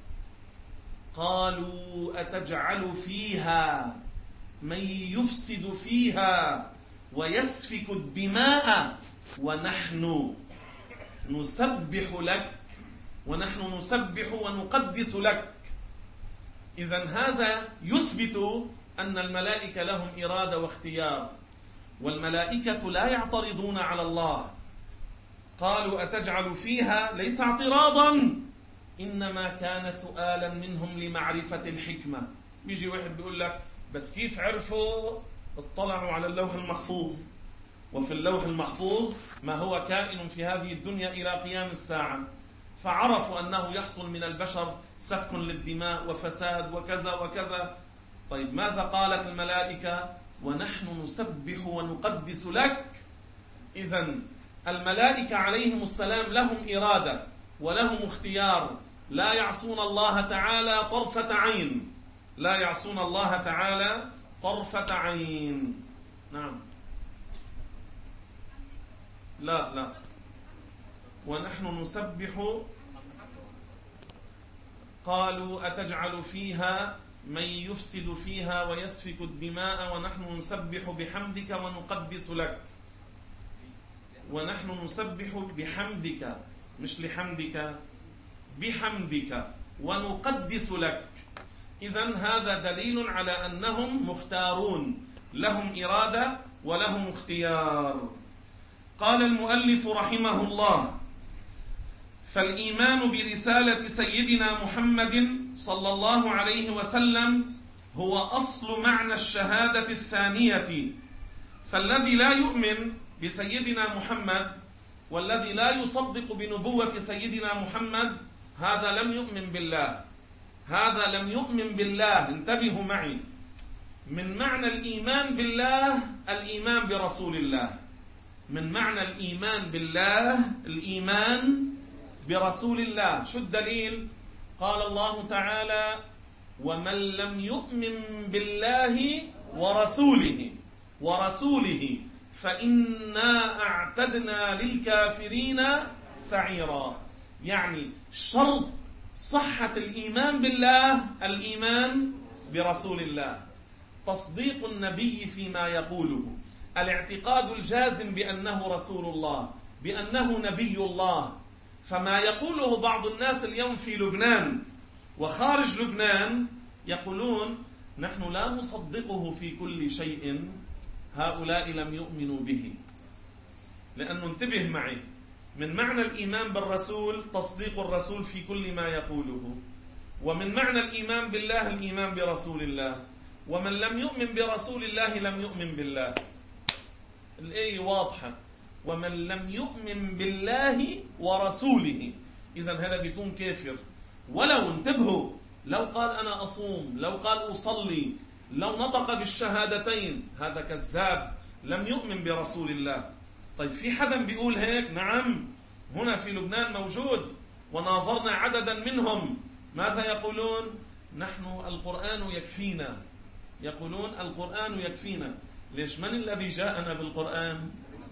A: قالوا أتجعل فيها من يفسد فيها ويسفك الدماء ونحن نسبح لك ونحن نسبح ونقدس لك. إذن هذا يثبت أن الملائكة لهم إرادة واختيار، والملائكة لا يعترضون على الله. قالوا أتجعل فيها ليس اعتراضا، إنما كان سؤالا منهم لمعرفة الحكمة. بيجي واحد بيقول لك بس كيف عرفوا؟ اطلعوا على اللوح المحفوظ، وفي اللوح المحفوظ ما هو كائن في هذه الدنيا إلى قيام الساعة، فعرفوا أنه يحصل من البشر سفك للدماء وفساد وكذا وكذا. طيب ماذا قالت الملائكة؟ ونحن نسبح ونقدس لك. إذن الملائكة عليهم السلام لهم إرادة ولهم اختيار، لا يعصون الله تعالى طرفة عين، لا يعصون الله تعالى طرفة عين. نعم. لا لا ونحن نسبح. قالوا أتجعل فيها من يفسد فيها ويسفك الدماء ونحن نسبح بحمدك ونقدس لك. ونحن نسبح بحمدك، مش لحمدك، بحمدك ونقدس لك. إذن هذا دليل على أنهم مختارون، لهم إرادة ولهم اختيار. قال المؤلف رحمه الله: فالإيمان برسالة سيدنا محمد صلى الله عليه وسلم هو أصل معنى الشهادة الثانية. فالذي لا يؤمن بسيدنا محمد والذي لا يصدق بنبوة سيدنا محمد هذا لم يؤمن بالله، هذا لم يؤمن بالله. انتبهوا معي، من معنى الإيمان بالله الإيمان برسول الله، من معنى الإيمان بالله الإيمان برسول الله. شو الدليل؟ قال الله تعالى: ومن لم يؤمن بالله ورسوله ورسوله فإنا أعتدنا للكافرين سعيرا. يعني شرط صحة الإيمان بالله الإيمان برسول الله، تصديق النبي فيما يقوله، الاعتقاد الجازم بأنه رسول الله، بأنه نبي الله. فما يقوله بعض الناس اليوم في لبنان وخارج لبنان يقولون نحن لا نصدقه في كل شيء، هؤلاء لم يؤمنوا به. لأنه انتبه معي، من معنى الإيمان بالرسول تصديق الرسول في كل ما يقوله، ومن معنى الإيمان بالله الإيمان برسول الله. ومن لم يؤمن برسول الله لم يؤمن بالله. الآية واضحة: ومن لم يؤمن بالله ورسوله. إذن هذا بيكون كافر. ولو انتبهوا، لو قال أنا أصوم، لو قال أصلي، لو نطق بالشهادتين، هذا كذاب، لم يؤمن برسول الله. طيب في حدا بيقول هيك؟ نعم، هنا في لبنان موجود، وناظرنا عددا منهم. ماذا يقولون؟ نحن القرآن يكفينا. يقولون القرآن يكفينا. ليش؟ من الذي جاءنا بالقرآن؟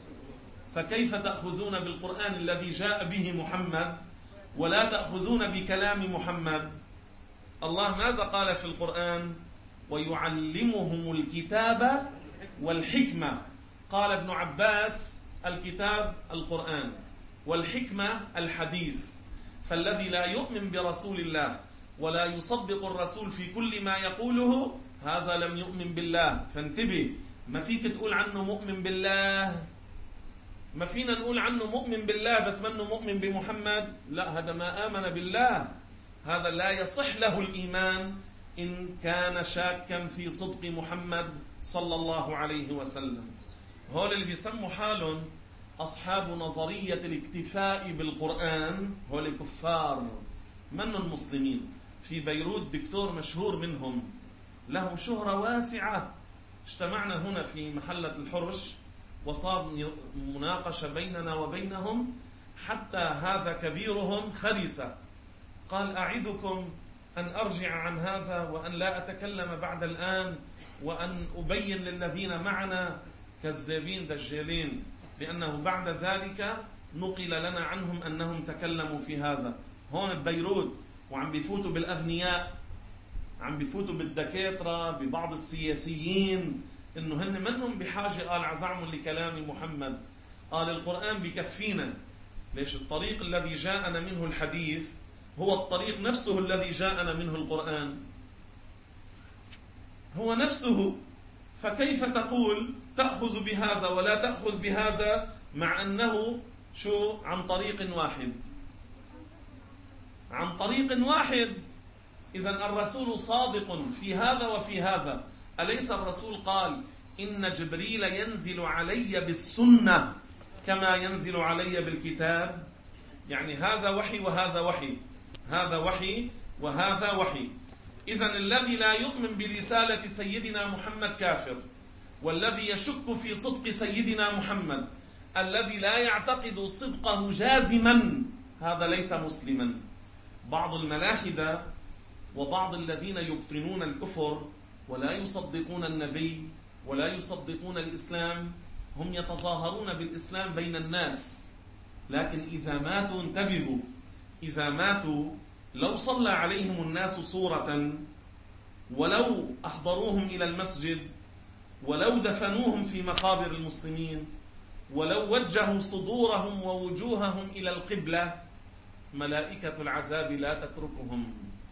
A: فكيف تأخذون بالقرآن الذي جاء به محمد ولا تأخذون بكلام محمد؟ الله ماذا قال في القرآن؟ ويعلمهم الكتاب والحكمة. قال ابن عباس الكتاب القرآن، والحكمة الحديث. فالذي لا يؤمن برسول الله ولا يصدق الرسول في كل ما يقوله هذا لم يؤمن بالله. فانتبه، ما فيك تقول عنه مؤمن بالله، ما فينا نقول عنه مؤمن بالله بس منه مؤمن بمحمد. لا، هذا ما آمن بالله، هذا لا يصح له الإيمان إن كان شاكا في صدق محمد صلى الله عليه وسلم. هول اللي بيسموا حالهم أصحاب نظرية الاكتفاء بالقرآن هول كفار منهم مسلمين. في بيروت دكتور مشهور منهم له شهرة واسعة، اجتمعنا هنا في محلة الحرش وصار مناقشة بيننا وبينهم، حتى هذا كبيرهم خرس قال أعدكم أن أرجع عن هذا وأن لا أتكلم بعد الآن وأن أبين للذين معنا كذابين دجالين، لأنه بعد ذلك نقل لنا عنهم أنهم تكلموا في هذا. هون ببيروت وعم بيفوتوا بالأغنياء، عم بيفوتوا بالدكاترة، ببعض السياسيين، إنه هن منهم بحاجة قال عزعموا لكلام محمد. قال القرآن بكفينا. ليش؟ الطريق الذي جاءنا منه الحديث هو الطريق نفسه الذي جاءنا منه القرآن، هو نفسه. فكيف تقول تأخذ بهذا ولا تأخذ بهذا مع أنه شو عن طريق واحد؟ عن طريق واحد. إذن الرسول صادق في هذا وفي هذا. أليس الرسول قال إن جبريل ينزل علي بالسنة كما ينزل علي بالكتاب؟ يعني هذا وحي وهذا وحي، هذا وحي وهذا وحي. إذن الذي لا يؤمن برسالة سيدنا محمد كافر، والذي يشك في صدق سيدنا محمد، الذي لا يعتقد صدقه جازما، هذا ليس مسلما. بعض الملاحدة وبعض الذين يبطنون الكفر ولا يصدقون النبي ولا يصدقون الإسلام هم يتظاهرون بالإسلام بين الناس، لكن إذا ماتوا انتبهوا، إذا ماتوا لو صلى عليهم الناس صورة، ولو أحضروهم إلى المسجد، ولو دفنوهم في مقابر المسلمين، ولو وجهوا صدورهم ووجوههم إلى القبلة، ملائكة العذاب لا تتركهم.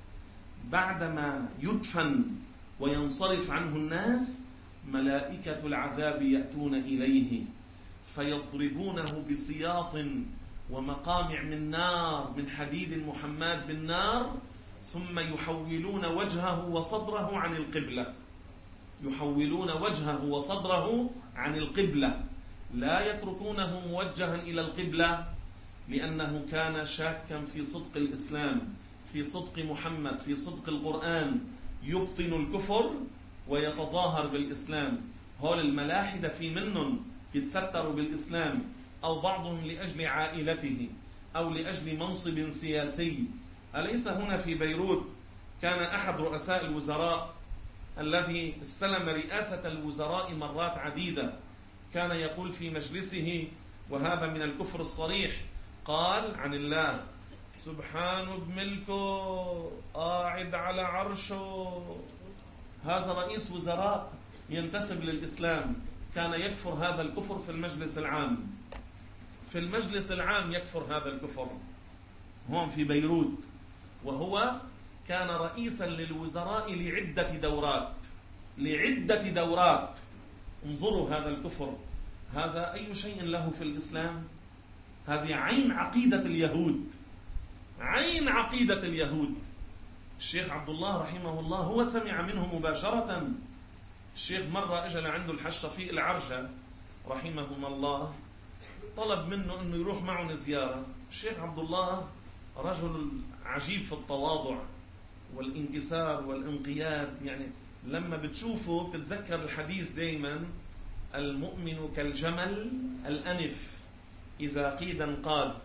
A: بعدما يدفن وينصرف عنه الناس ملائكة العذاب يأتون إليه فيضربونه بسياط ومقامع من نار، من حديد محماد بالنار، ثم يحولون وجهه وصدره عن القبلة، يحولون وجهه وصدره عن القبلة، لا يتركونه موجها إلى القبلة، لأنه كان شاكا في صدق الإسلام، في صدق محمد، في صدق القرآن، يبطن الكفر ويتظاهر بالإسلام. هول الملاحدة في منهم يتستروا بالإسلام، أو بعضهم لأجل عائلته أو لأجل منصب سياسي. أليس هنا في بيروت كان أحد رؤساء الوزراء الذي استلم رئاسة الوزراء مرات عديدة كان يقول في مجلسه، وهذا من الكفر الصريح، قال عن الله سبحان بملكه قاعد على عرشه. هذا رئيس وزراء ينتسب للإسلام كان يكفر هذا الكفر في المجلس العام، في المجلس العام يكفر هذا الكفر هون في بيروت، وهو كان رئيسا للوزراء لعدة دورات، لعدة دورات. انظروا هذا الكفر، هذا أي شيء له في الإسلام؟ هذه عين عقيدة اليهود، عين عقيدة اليهود. الشيخ عبد الله رحمه الله هو سمع منه مباشرة. الشيخ مرة اجى لعنده الحج شفيق العرجة رحمهما الله، طلب منه انه يروح معه زيارة. الشيخ عبد الله رجل عجيب في التواضع والانكسار والانقياد، يعني لما بتشوفه بتتذكر الحديث دائما، المؤمن كالجمل الأنف إذا قيد انقاد،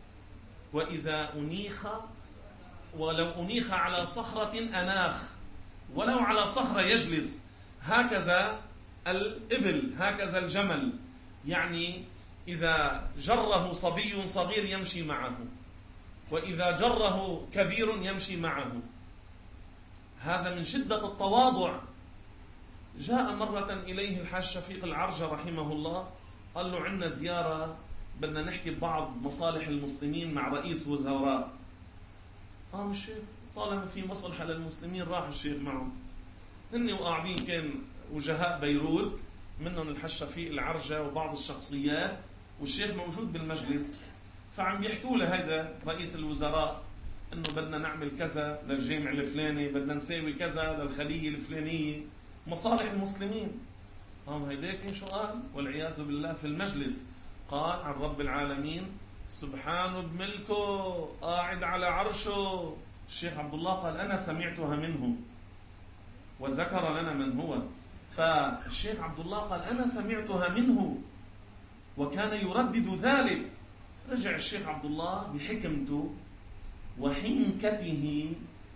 A: وإذا أنيخ ولو أنيخ على صخرة أناخ، ولو على صخرة يجلس. هكذا الإبل، هكذا الجمل، يعني إذا جره صبي صغير يمشي معه، وإذا جره كبير يمشي معه. هذا من شدة التواضع. جاء مرة إليه الحاج شفيق العرجة رحمه الله، قال له عندنا زيارة بدنا نحكي ببعض مصالح المسلمين مع رئيس وزراء. قام الشيخ طالما في مصلحة للمسلمين راح الشيخ معهم. هن وقاعدين كان وجهاء بيروت منهم الحاج شفيق العرجة وبعض الشخصيات، والشيخ موجود بالمجلس، فعم بيحكوا له هيدا رئيس الوزراء انه بدنا نعمل كذا للجامع الفلاني، بدنا نساوي كذا للخلية الفلانية، مصالح المسلمين. قام هيداك شو قال؟ والعياذ بالله في المجلس قال عن رب العالمين سبحانه بملكه قاعد على عرشه. الشيخ عبد الله قال أنا سمعتها منه، وذكر لنا من هو. فالشيخ عبد الله قال أنا سمعتها منه وكان يردد ذلك. رجع الشيخ عبد الله بحكمته وحنكته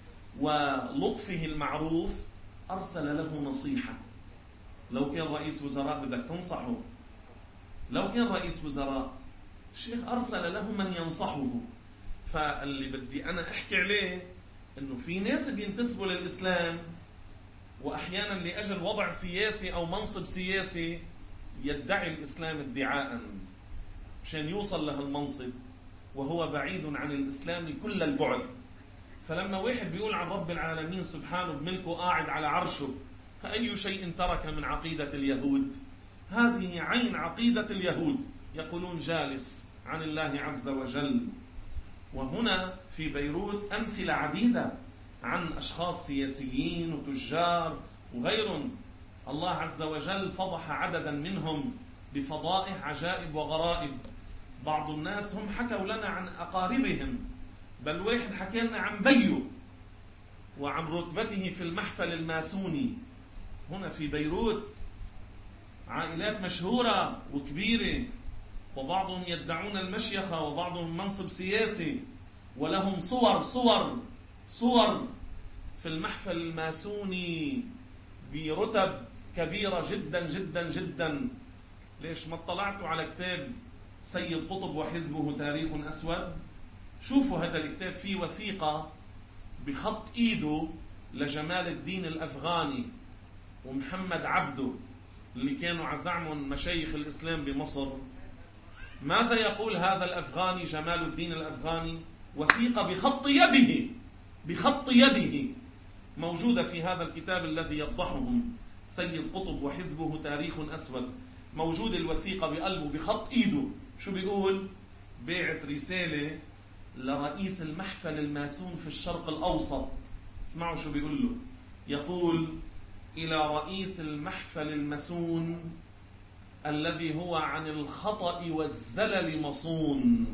A: ولطفه المعروف أرسل له نصيحة. لو كان رئيس وزراء بدك تنصحه، لو كان رئيس وزراء الشيخ أرسل له من ينصحه. فاللي بدي أنا أحكي عليه أنه في ناس بينتسبوا للإسلام وأحيانا لأجل وضع سياسي أو منصب سياسي يدعي الإسلام ادعاء مشان يوصل له المنصب، وهو بعيد عن الإسلام كل البعد. فلما واحد بيقول عن رب العالمين سبحانه بملكه قاعد على عرشه، فأي شيء ترك من عقيدة اليهود؟ هذه عين عقيدة اليهود، يقولون جالس عن الله عز وجل. وهنا في بيروت أمثلة عديدة عن أشخاص سياسيين وتجار وغيرهم، الله عز وجل فضح عددا منهم بفضائح عجائب وغرائب. بعض الناس هم حكوا لنا عن أقاربهم، بل واحد حكى لنا عن بيه وعن رتبته في المحفل الماسوني هنا في بيروت. عائلات مشهورة وكبيرة، وبعضهم يدعون المشيخة وبعضهم منصب سياسي، ولهم صور صور صور في المحفل الماسوني برتب كبيرة جدا جدا جدا. ليش ما اطلعتوا على كتاب سيد قطب وحزبه تاريخ أسود؟ شوفوا هذا الكتاب، فيه وثيقة بخط إيده لجمال الدين الأفغاني ومحمد عبده اللي كانوا عزعمهم مشايخ الإسلام بمصر. ماذا يقول هذا الأفغاني جمال الدين الأفغاني؟ وثيقة بخط يده، بخط يده موجودة في هذا الكتاب الذي يفضحهم سيد قطب وحزبه تاريخ أسود. موجود الوثيقة بقلبه بخط إيده. شو بيقول؟ بعت رسالة لرئيس المحفل الماسون في الشرق الأوسط. اسمعوا شو بيقول له. يقول: إلى رئيس المحفل الماسون الذي هو عن الخطأ والزلل مصون،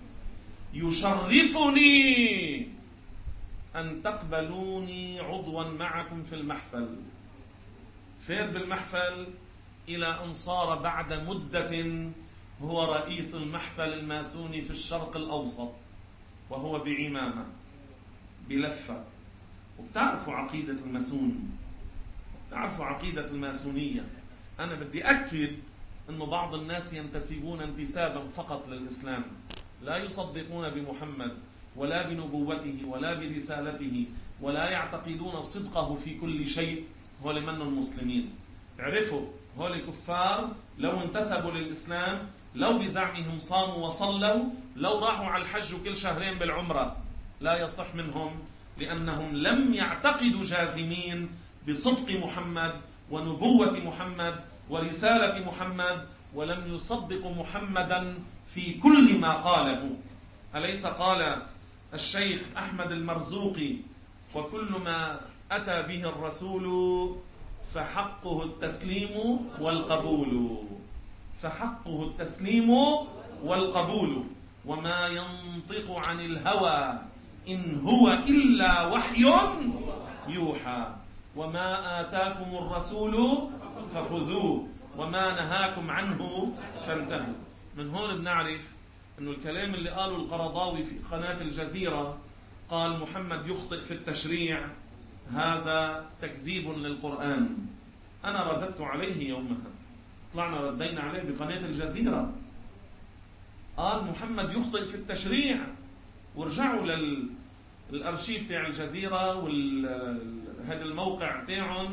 A: يشرفني أن تقبلوني عضوا معكم في المحفل. فين بالمحفل؟ إلى أن صار بعد مدة هو رئيس المحفل الماسوني في الشرق الأوسط، وهو بعمامة بلفة. وبتعرفوا عقيدة الماسون، بتعرفوا عقيدة الماسونية. أنا بدي أكد أنه بعض الناس ينتسبون انتسابا فقط للإسلام، لا يصدقون بمحمد ولا بنبوته ولا برسالته، ولا يعتقدون صدقه في كل شيء. هول من المسلمين. اعرفوا هول كفار لو انتسبوا للإسلام، لو بزعمهم صاموا وصلوا، لو راحوا على الحج كل شهرين بالعمرة، لا يصح منهم، لأنهم لم يعتقدوا جازمين بصدق محمد ونبوة محمد ورسالة محمد، ولم يصدقوا محمدا في كل ما قاله. أليس قال الشيخ أحمد المرزوقي: وكل ما أتى به الرسول فحقه التسليم والقبول، فحقه التسليم والقبول، وما ينطق عن الهوى إن هو إلا وحي يوحى، وما آتاكم الرسول فخذوه وما نهاكم عنه فانتهوا. من هون بنعرف أنه الكلام اللي قاله القرضاوي في قناة الجزيرة، قال محمد يخطئ في التشريع، هذا تكذيب للقرآن. أنا رددت عليه يومها، طلعنا ردينا عليه بقناة الجزيرة. قال محمد يخطئ في التشريع، ورجعوا للأرشيف تاع الجزيرة وهذا الموقع تاعهم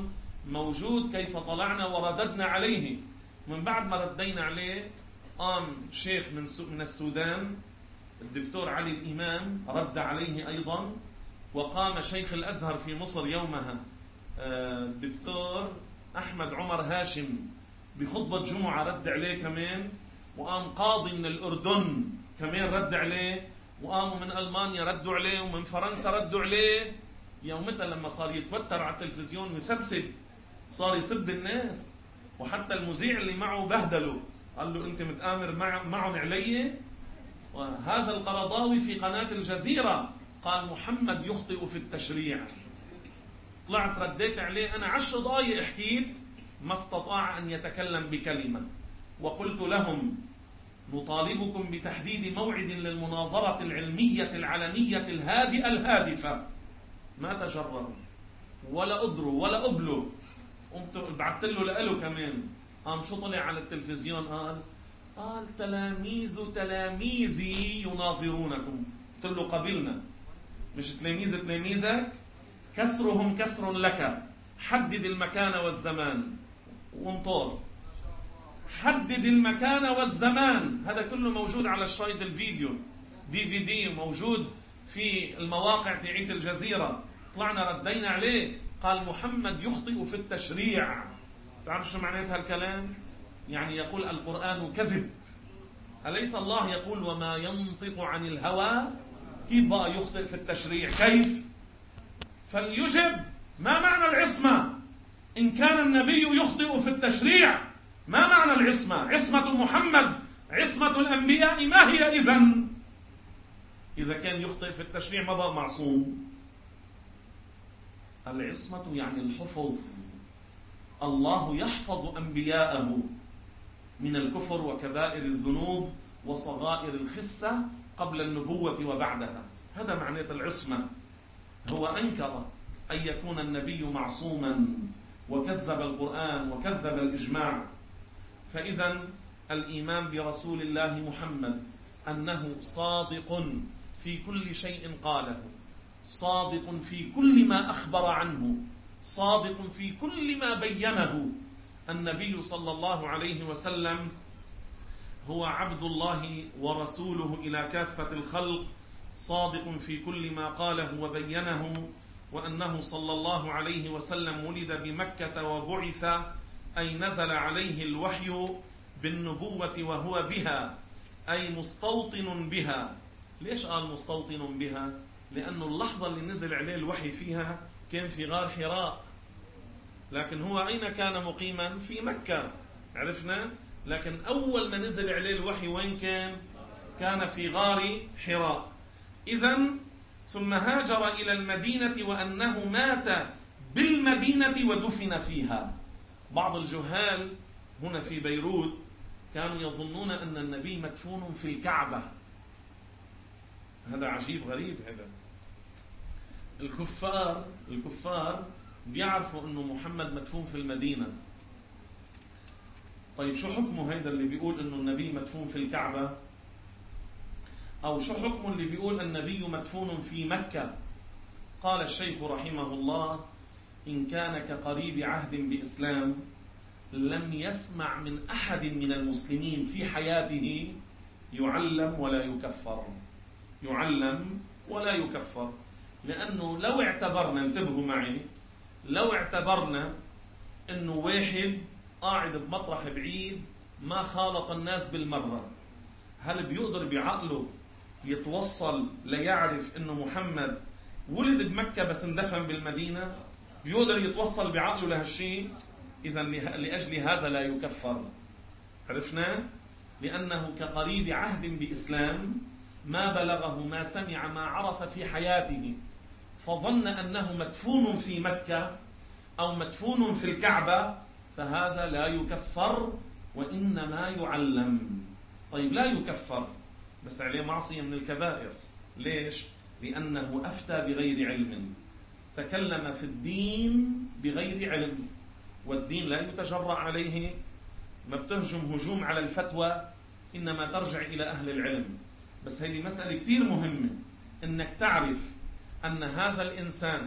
A: موجود كيف طلعنا ورددنا عليه. من بعد ما ردينا عليه قام شيخ من من السودان الدكتور علي الإمام رد عليه أيضا، وقام شيخ الأزهر في مصر يومها الدكتور أحمد عمر هاشم بخطبة جمعة رد عليه كمان، وقام قاضي من الأردن كمان رد عليه، وقاموا من ألمانيا ردوا عليه، ومن فرنسا ردوا عليه. يومتها لما صار يتوتر على التلفزيون ويسبسب صار يسب الناس، وحتى المذيع اللي معه بهدله قال له أنت متآمر مع معهم علي. وهذا القرضاوي في قناة الجزيرة قال محمد يخطئ في التشريع. طلعت رديت عليه أنا عشر دقائق حكيت ما استطاع أن يتكلم بكلمة، وقلت لهم نطالبكم بتحديد موعد للمناظرة العلمية العلنية الهادئة الهادفة. ما تجرب ولا أدروا ولا قبلوا. قمت بعثت له لقله كمان، قام شو طلع على التلفزيون قال قال تلاميذ تلاميذي يناظرونكم. قلت له قبلنا، مش تلاميذ تلاميذك، كسرهم كسر لك، حدد المكان والزمان وانطر. حدد المكان والزمان، هذا كله موجود على الشريط الفيديو دي في دي، موجود في المواقع تاعت الجزيرة. طلعنا ردينا عليه قال محمد يخطئ في التشريع. تعرف شو معنات هالكلام؟ يعني يقول القرآن كذب. أليس الله يقول وما ينطق عن الهوى؟ كيف بقى يخطئ في التشريع؟ كيف؟ فليجب ما معنى العصمة؟ إن كان النبي يخطئ في التشريع ما معنى العصمة؟ عصمة محمد عصمة الأنبياء ما هي إذن؟ إذا كان يخطئ في التشريع ما بقى معصوم. العصمة يعني الحفظ. الله يحفظ أنبياءه من الكفر وكبائر الذنوب وصغائر الخسة قبل النبوة وبعدها. هذا معنى العصمة. هو أنكر أن يكون النبي معصوما وكذب القرآن وكذب الإجماع. فإذا الإيمان برسول الله محمد أنه صادق في كل شيء قاله، صادق في كل ما أخبر عنه، صادق في كل ما بينه. النبي صلى الله عليه وسلم هو عبد الله ورسوله إلى كافة الخلق، صادق في كل ما قاله وبينه، وأنه صلى الله عليه وسلم ولد بمكة وبعث أي نزل عليه الوحي بالنبوة وهو بها أي مستوطن بها. ليش قال مستوطن بها؟ لأنه اللحظة اللي نزل عليه الوحي فيها كان في غار حراء، لكن هو أين كان مقيما؟ في مكة، عرفنا. لكن أول ما نزل عليه الوحي وين كان؟ كان في غار حراء. إذن ثم هاجر إلى المدينة وأنه مات بالمدينة ودفن فيها. بعض الجهال هنا في بيروت كانوا يظنون أن النبي مدفون في الكعبة. هذا عجيب غريب. هذا الكفار الكفار بيعرفوا أنه محمد مدفون في المدينة. طيب شو حكمه هذا اللي بيقول أنه النبي مدفون في الكعبة؟ أو شو حكمه اللي بيقول النبي مدفون في مكة؟ قال الشيخ رحمه الله إن كان كقريب عهد بإسلام لم يسمع من أحد من المسلمين في حياته يعلم ولا يكفر. يعلم ولا يكفر. لأنه لو اعتبرنا، انتبهوا معي، لو اعتبرنا أنه واحد قاعد بمطرح بعيد ما خالط الناس بالمرة، هل بيقدر بعقله يتوصل ليعرف أنه محمد ولد بمكة بس اندفن بالمدينة؟ بيقدر يتوصل بعقله لهالشيء؟ إذن لأجل هذا لا يكفر. عرفنا؟ لأنه كقريب عهد بإسلام ما بلغه ما سمع ما عرف في حياته، فظن أنه مدفون في مكة أو مدفون في الكعبة، فهذا لا يكفر وإنما يعلم. طيب لا يكفر بس عليه معصية من الكبائر. ليش؟ لأنه أفتى بغير علم، تكلم في الدين بغير علم، والدين لا يتجرأ عليه. ما بتهجم هجوم على الفتوى، إنما ترجع إلى أهل العلم. بس هذه مسألة كتير مهمة، إنك تعرف أن هذا الإنسان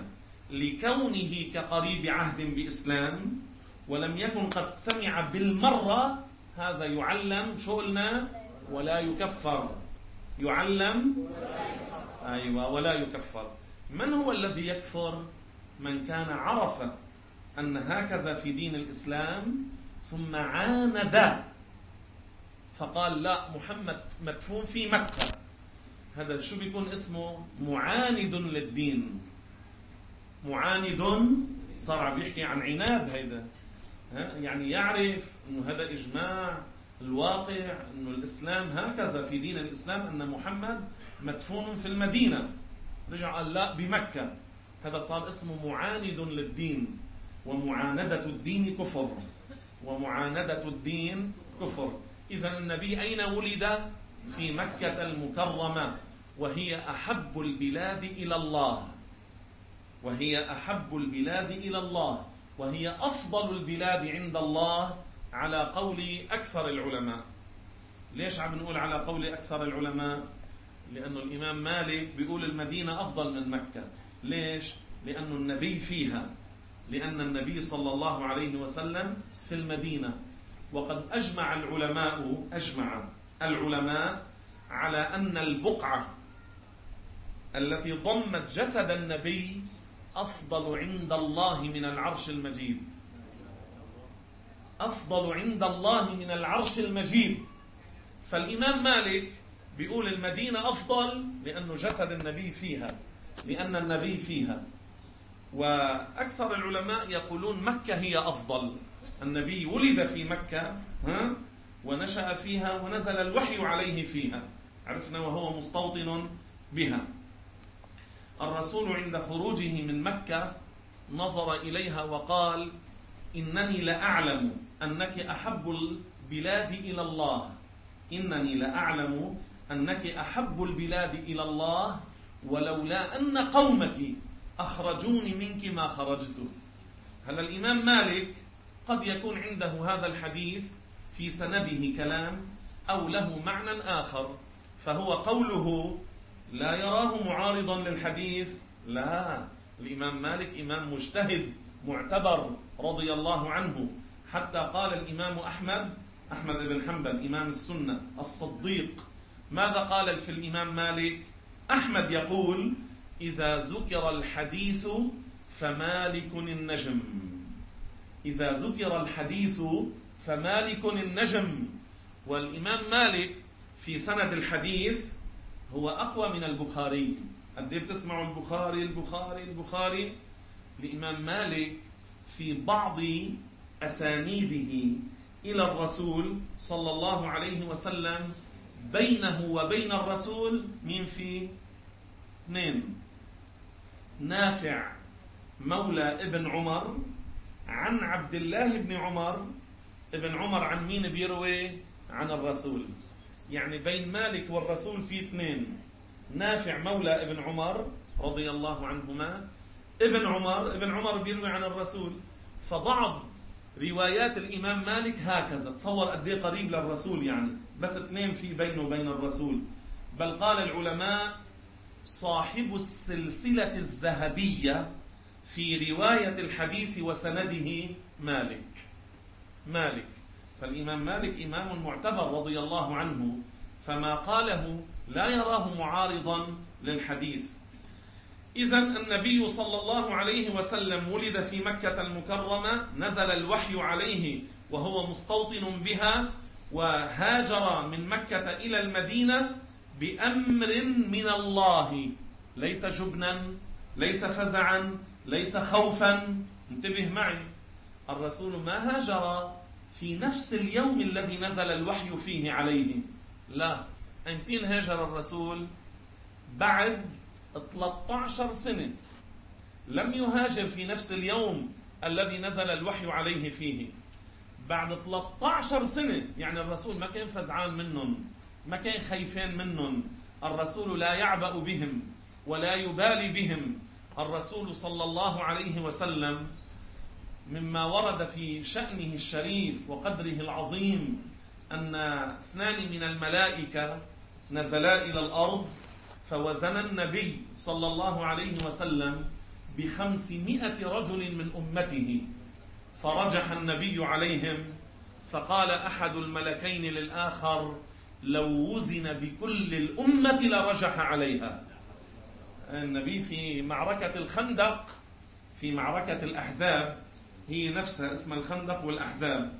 A: لكونه كقريب عهد بإسلام ولم يكن قد سمع بالمرة، هذا يعلم شو قلنا؟ ولا يكفر. يعلم أيوة ولا يكفر. من هو الذي يكفر؟ من كان عرف أن هكذا في دين الإسلام ثم عاند فقال لا، محمد مدفون في مكة. هذا شو بيكون اسمه؟ معاند للدين. معاند صار عم يحكي عن عناد. هيدا يعني يعرف أنه هذا إجماع الواقع، أنه الإسلام هكذا في دين الإسلام أن محمد مدفون في المدينة، رجع قال لا بمكة. هذا صار اسمه معاند للدين. ومعاندة الدين كفر، ومعاندة الدين كفر. إذن النبي أين ولد؟ في مكة المكرمة، وهي أحب البلاد إلى الله، وهي أحب البلاد إلى الله، وهي أفضل البلاد عند الله على قول أكثر العلماء. ليش عم نقول على قول أكثر العلماء؟ لأنه الإمام مالك بيقول المدينة أفضل من مكة. ليش؟ لأنه النبي فيها، لأن النبي صلى الله عليه وسلم في المدينة. وقد أجمع العلماء أجمع العلماء على أن البقعة التي ضمت جسد النبي أفضل عند الله من العرش المجيد. أفضل عند الله من العرش المجيد. فالإمام مالك بيقول المدينة أفضل لأنه جسد النبي فيها، لأن النبي فيها. وأكثر العلماء يقولون مكة هي أفضل. النبي ولد في مكة ها ونشأ فيها ونزل الوحي عليه فيها، عرفنا، وهو مستوطن بها. الرسول عند خروجه من مكة نظر إليها وقال إنني لأعلم أنك أحب البلاد إلى الله، إنني لأعلم أنك أحب البلاد إلى الله، ولولا أن قومك أخرجوني منك ما خرجت. هل الإمام مالك قد يكون عنده هذا الحديث في سنده كلام أو له معنى آخر، فهو قوله لا يراه معارضا للحديث. لا، الإمام مالك إمام مجتهد معتبر رضي الله عنه. حتى قال الإمام أحمد أحمد بن حنبل إمام السنة الصديق، ماذا قال في الإمام مالك؟ أحمد يقول إذا ذكر الحديث فمالك النجم. إذا ذكر الحديث فمالك النجم. والإمام مالك في سند الحديث هو أقوى من البخاري. قد بتسمعوا البخاري البخاري البخاري الإمام مالك في بعض أسانيده إلى الرسول صلى الله عليه وسلم بينه وبين الرسول من في اثنين: نافع مولى ابن عمر عن عبد الله بن عمر. ابن عمر عن مين بيروي؟ عن الرسول. يعني بين مالك والرسول في اثنين: نافع مولى ابن عمر رضي الله عنهما، ابن عمر ابن عمر بيروي عن الرسول. فبعض روايات الإمام مالك هكذا، تصور قد ايه قريب للرسول، يعني بس اثنين في بينه وبين الرسول. بل قال العلماء صاحب السلسلة الذهبية في رواية الحديث وسنده مالك. مالك فالإمام مالك إمام معتبر رضي الله عنه، فما قاله لا يراه معارضا للحديث. إذن النبي صلى الله عليه وسلم ولد في مكة المكرمة، نزل الوحي عليه وهو مستوطن بها، وهاجر من مكة إلى المدينة بأمر من الله، ليس جبنا، ليس فزعا، ليس خوفا. انتبه معي، الرسول ما هاجر في نفس اليوم الذي نزل الوحي فيه عليه، لا. أمتين هاجر الرسول؟ بعد ثلاثة عشر سنة. لم يهاجر في نفس اليوم الذي نزل الوحي عليه فيه، بعد ثلاثة عشر سنة. يعني الرسول ما كان فزعان منهم، ما كان خايفين منهم. الرسول لا يعبأ بهم ولا يبالي بهم. الرسول صلى الله عليه وسلم مما ورد في شأنه الشريف وقدره العظيم أن اثنان من الملائكة نزلا إلى الأرض فوزن النبي صلى الله عليه وسلم بخمسمائة رجل من أمته، فرجح النبي عليهم فقال أحد الملكين للآخر: لو وزن بكل الأمة لرجح عليها. النبي في معركة الخندق، في معركة الأحزاب، هي نفسها اسم الخندق والأحزاب،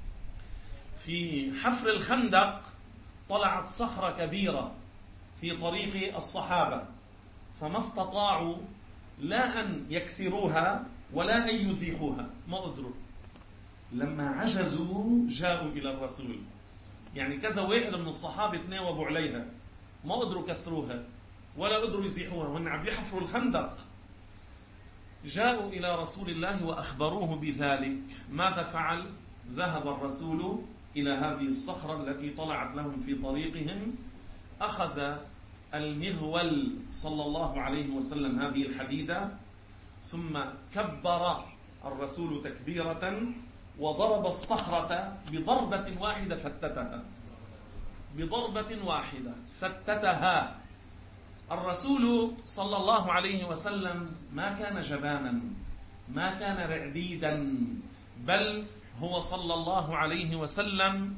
A: في حفر الخندق طلعت صخرة كبيرة في طريق الصحابة، فما استطاعوا لا أن يكسروها ولا أن يزيحوها، ما قدروا. لما عجزوا جاءوا إلى الرسول، يعني كذا واحد من الصحابة تناوبوا عليها، ما قدروا كسروها ولا قدروا يزيحوها وهم عم يحفروا الخندق. جاءوا إلى رسول الله وأخبروه بذلك. ماذا فعل؟ ذهب الرسول إلى هذه الصخرة التي طلعت لهم في طريقهم، أخذ المغول صلى الله عليه وسلم هذه الحديدة، ثم كبر الرسول تكبيرة وضرب الصخرة بضربة واحدة فتتها، بضربة واحدة فتتها. الرسول صلى الله عليه وسلم ما كان جبانا، ما كان رعديدا، بل هو صلى الله عليه وسلم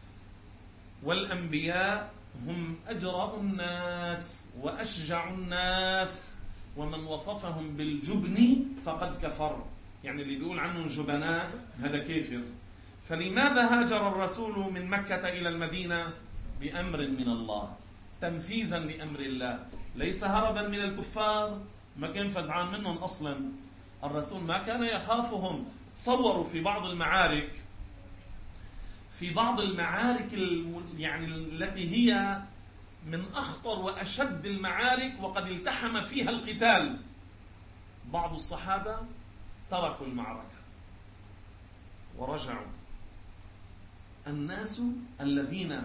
A: والأنبياء هم أجرأ الناس وأشجع الناس، ومن وصفهم بالجبن فقد كفر، يعني اللي بيقول عنهم جبناء هذا كافر. فلماذا هاجر الرسول من مكة إلى المدينة؟ بأمر من الله، تنفيذا لأمر الله، ليس هربا من الكفار، ما كان فزعان منهم أصلا. الرسول ما كان يخافهم. تصوروا في بعض المعارك، في بعض المعارك يعني التي هي من أخطر وأشد المعارك وقد التحم فيها القتال، بعض الصحابة تركوا المعركة ورجعوا. الناس الذين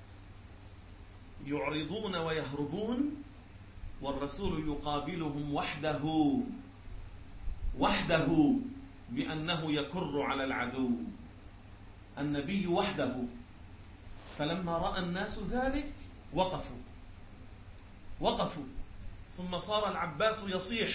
A: يعرضون ويهربون والرسول يقابلهم وحده وحده بأنه يكر على العدو، النبي وحده. فلما رأى الناس ذلك وقفوا وقفوا ثم صار العباس يصيح.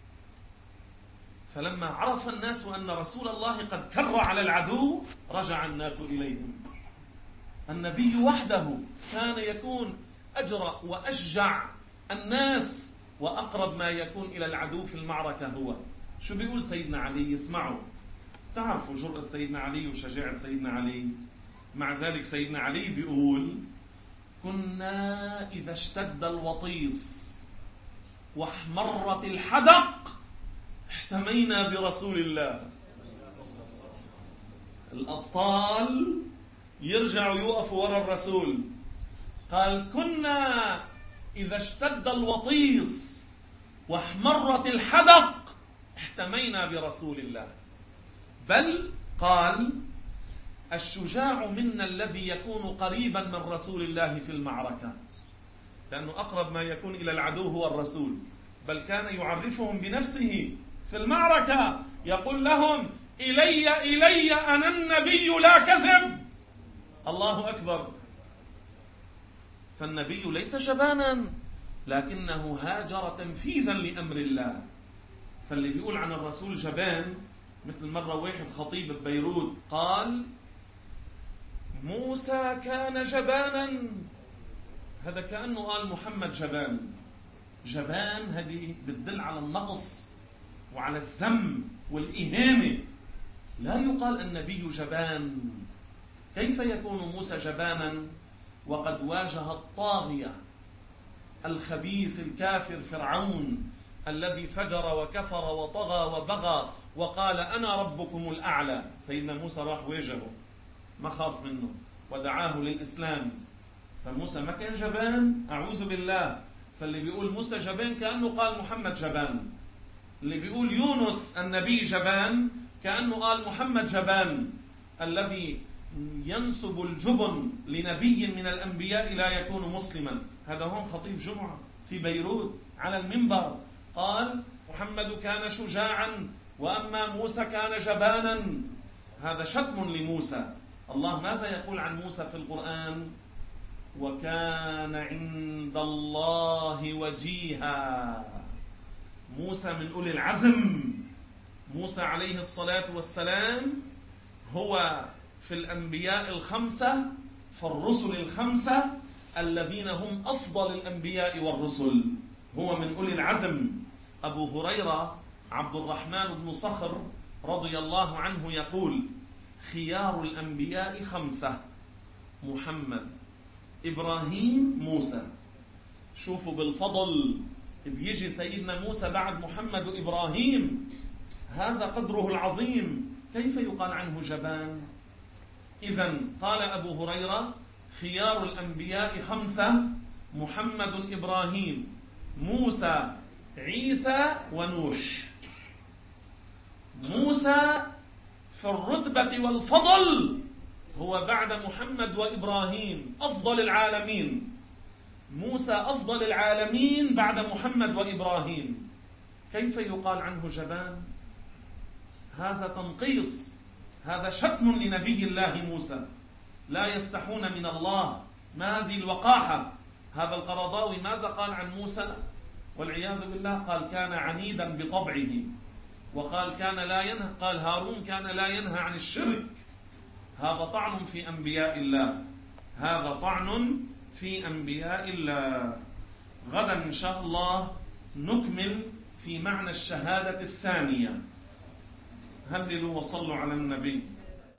A: فلما عرف الناس أن رسول الله قد كر على العدو رجع الناس إليهم. النبي وحده كان يكون أجرأ وأشجع الناس، وأقرب ما يكون إلى العدو في المعركة هو. شو بيقول سيدنا علي؟ اسمعوا، تعرفوا جرأة سيدنا علي وشجاعة سيدنا علي. مع ذلك سيدنا علي بيقول: كنا إذا اشتد الوطيس واحمرت الحدق احتمينا برسول الله. الأبطال يرجعوا يوقفوا وراء الرسول. قال: كنا إذا اشتد الوطيس واحمرت الحدق احتمينا برسول الله. بل قال: الشجاع منا الذي يكون قريبا من رسول الله في المعركة، لأنه أقرب ما يكون إلى العدو هو الرسول. بل كان يعرفهم بنفسه في المعركة، يقول لهم: إلي إلي أنا النبي لا كذب. الله أكبر. فالنبي ليس شبانا، لكنه هاجر تنفيذا لأمر الله. فاللي بيقول عن الرسول جبان، مثل مرة واحد خطيب ببيروت قال: موسى كان جبانا، هذا كأنه قال محمد جبان. جبان هذه بتدل على النقص وعلى الذم والإهانة. لا يقال النبي جبان. كيف يكون موسى جبانا وقد واجه الطاغية الخبيث الكافر فرعون الذي فجر وكفر وطغى وبغى وقال: أنا ربكم الأعلى؟ سيدنا موسى راح واجهه، ما خاف منه ودعاه للإسلام. فموسى ما كان جبان، أعوذ بالله. فاللي بيقول موسى جبان كأنه قال محمد جبان. اللي بيقول يونس النبي جبان كأنه قال محمد جبان. الذي ينسب الجبن لنبي من الأنبياء لا يكون مسلما. هذا هون خطيب جمعة في بيروت على المنبر قال: محمد كان شجاعا وأما موسى كان جبانا. هذا شتم لموسى. الله ماذا يقول عن موسى في القرآن؟ وكان عند الله وجيها. موسى من أولي العزم. موسى عليه الصلاة والسلام هو في الأنبياء الخمسة، فالرسل الخمسة الذين هم أفضل الأنبياء والرسل، هو من أولي العزم. أبو هريرة عبد الرحمن بن صخر رضي الله عنه يقول: خيار الأنبياء خمسة: محمد، إبراهيم، موسى. شوفوا بالفضل، بيجي سيدنا موسى بعد محمد وإبراهيم، هذا قدره العظيم، كيف يقال عنه جبان؟ إذن قال أبو هريرة: خيار الأنبياء خمسة: محمد، إبراهيم، موسى، عيسى، ونوح. موسى في الرتبة والفضل هو بعد محمد وإبراهيم أفضل العالمين. موسى أفضل العالمين بعد محمد وإبراهيم، كيف يقال عنه جبان؟ هذا تنقيص، هذا شتم لنبي الله موسى. لا يستحون من الله، ما هذه الوقاحة؟ هذا القرضاوي ماذا قال عن موسى؟ والعياذ بالله قال: كان عنيدا بطبعه، وقال كان لا ينهى، قال هارون كان لا ينهى عن الشرك. هذا طعن في أنبياء الله، هذا طعن في أنبياء الله. غدا إن شاء الله نكمل في معنى الشهادة الثانية. هللوا وصلوا على النبي.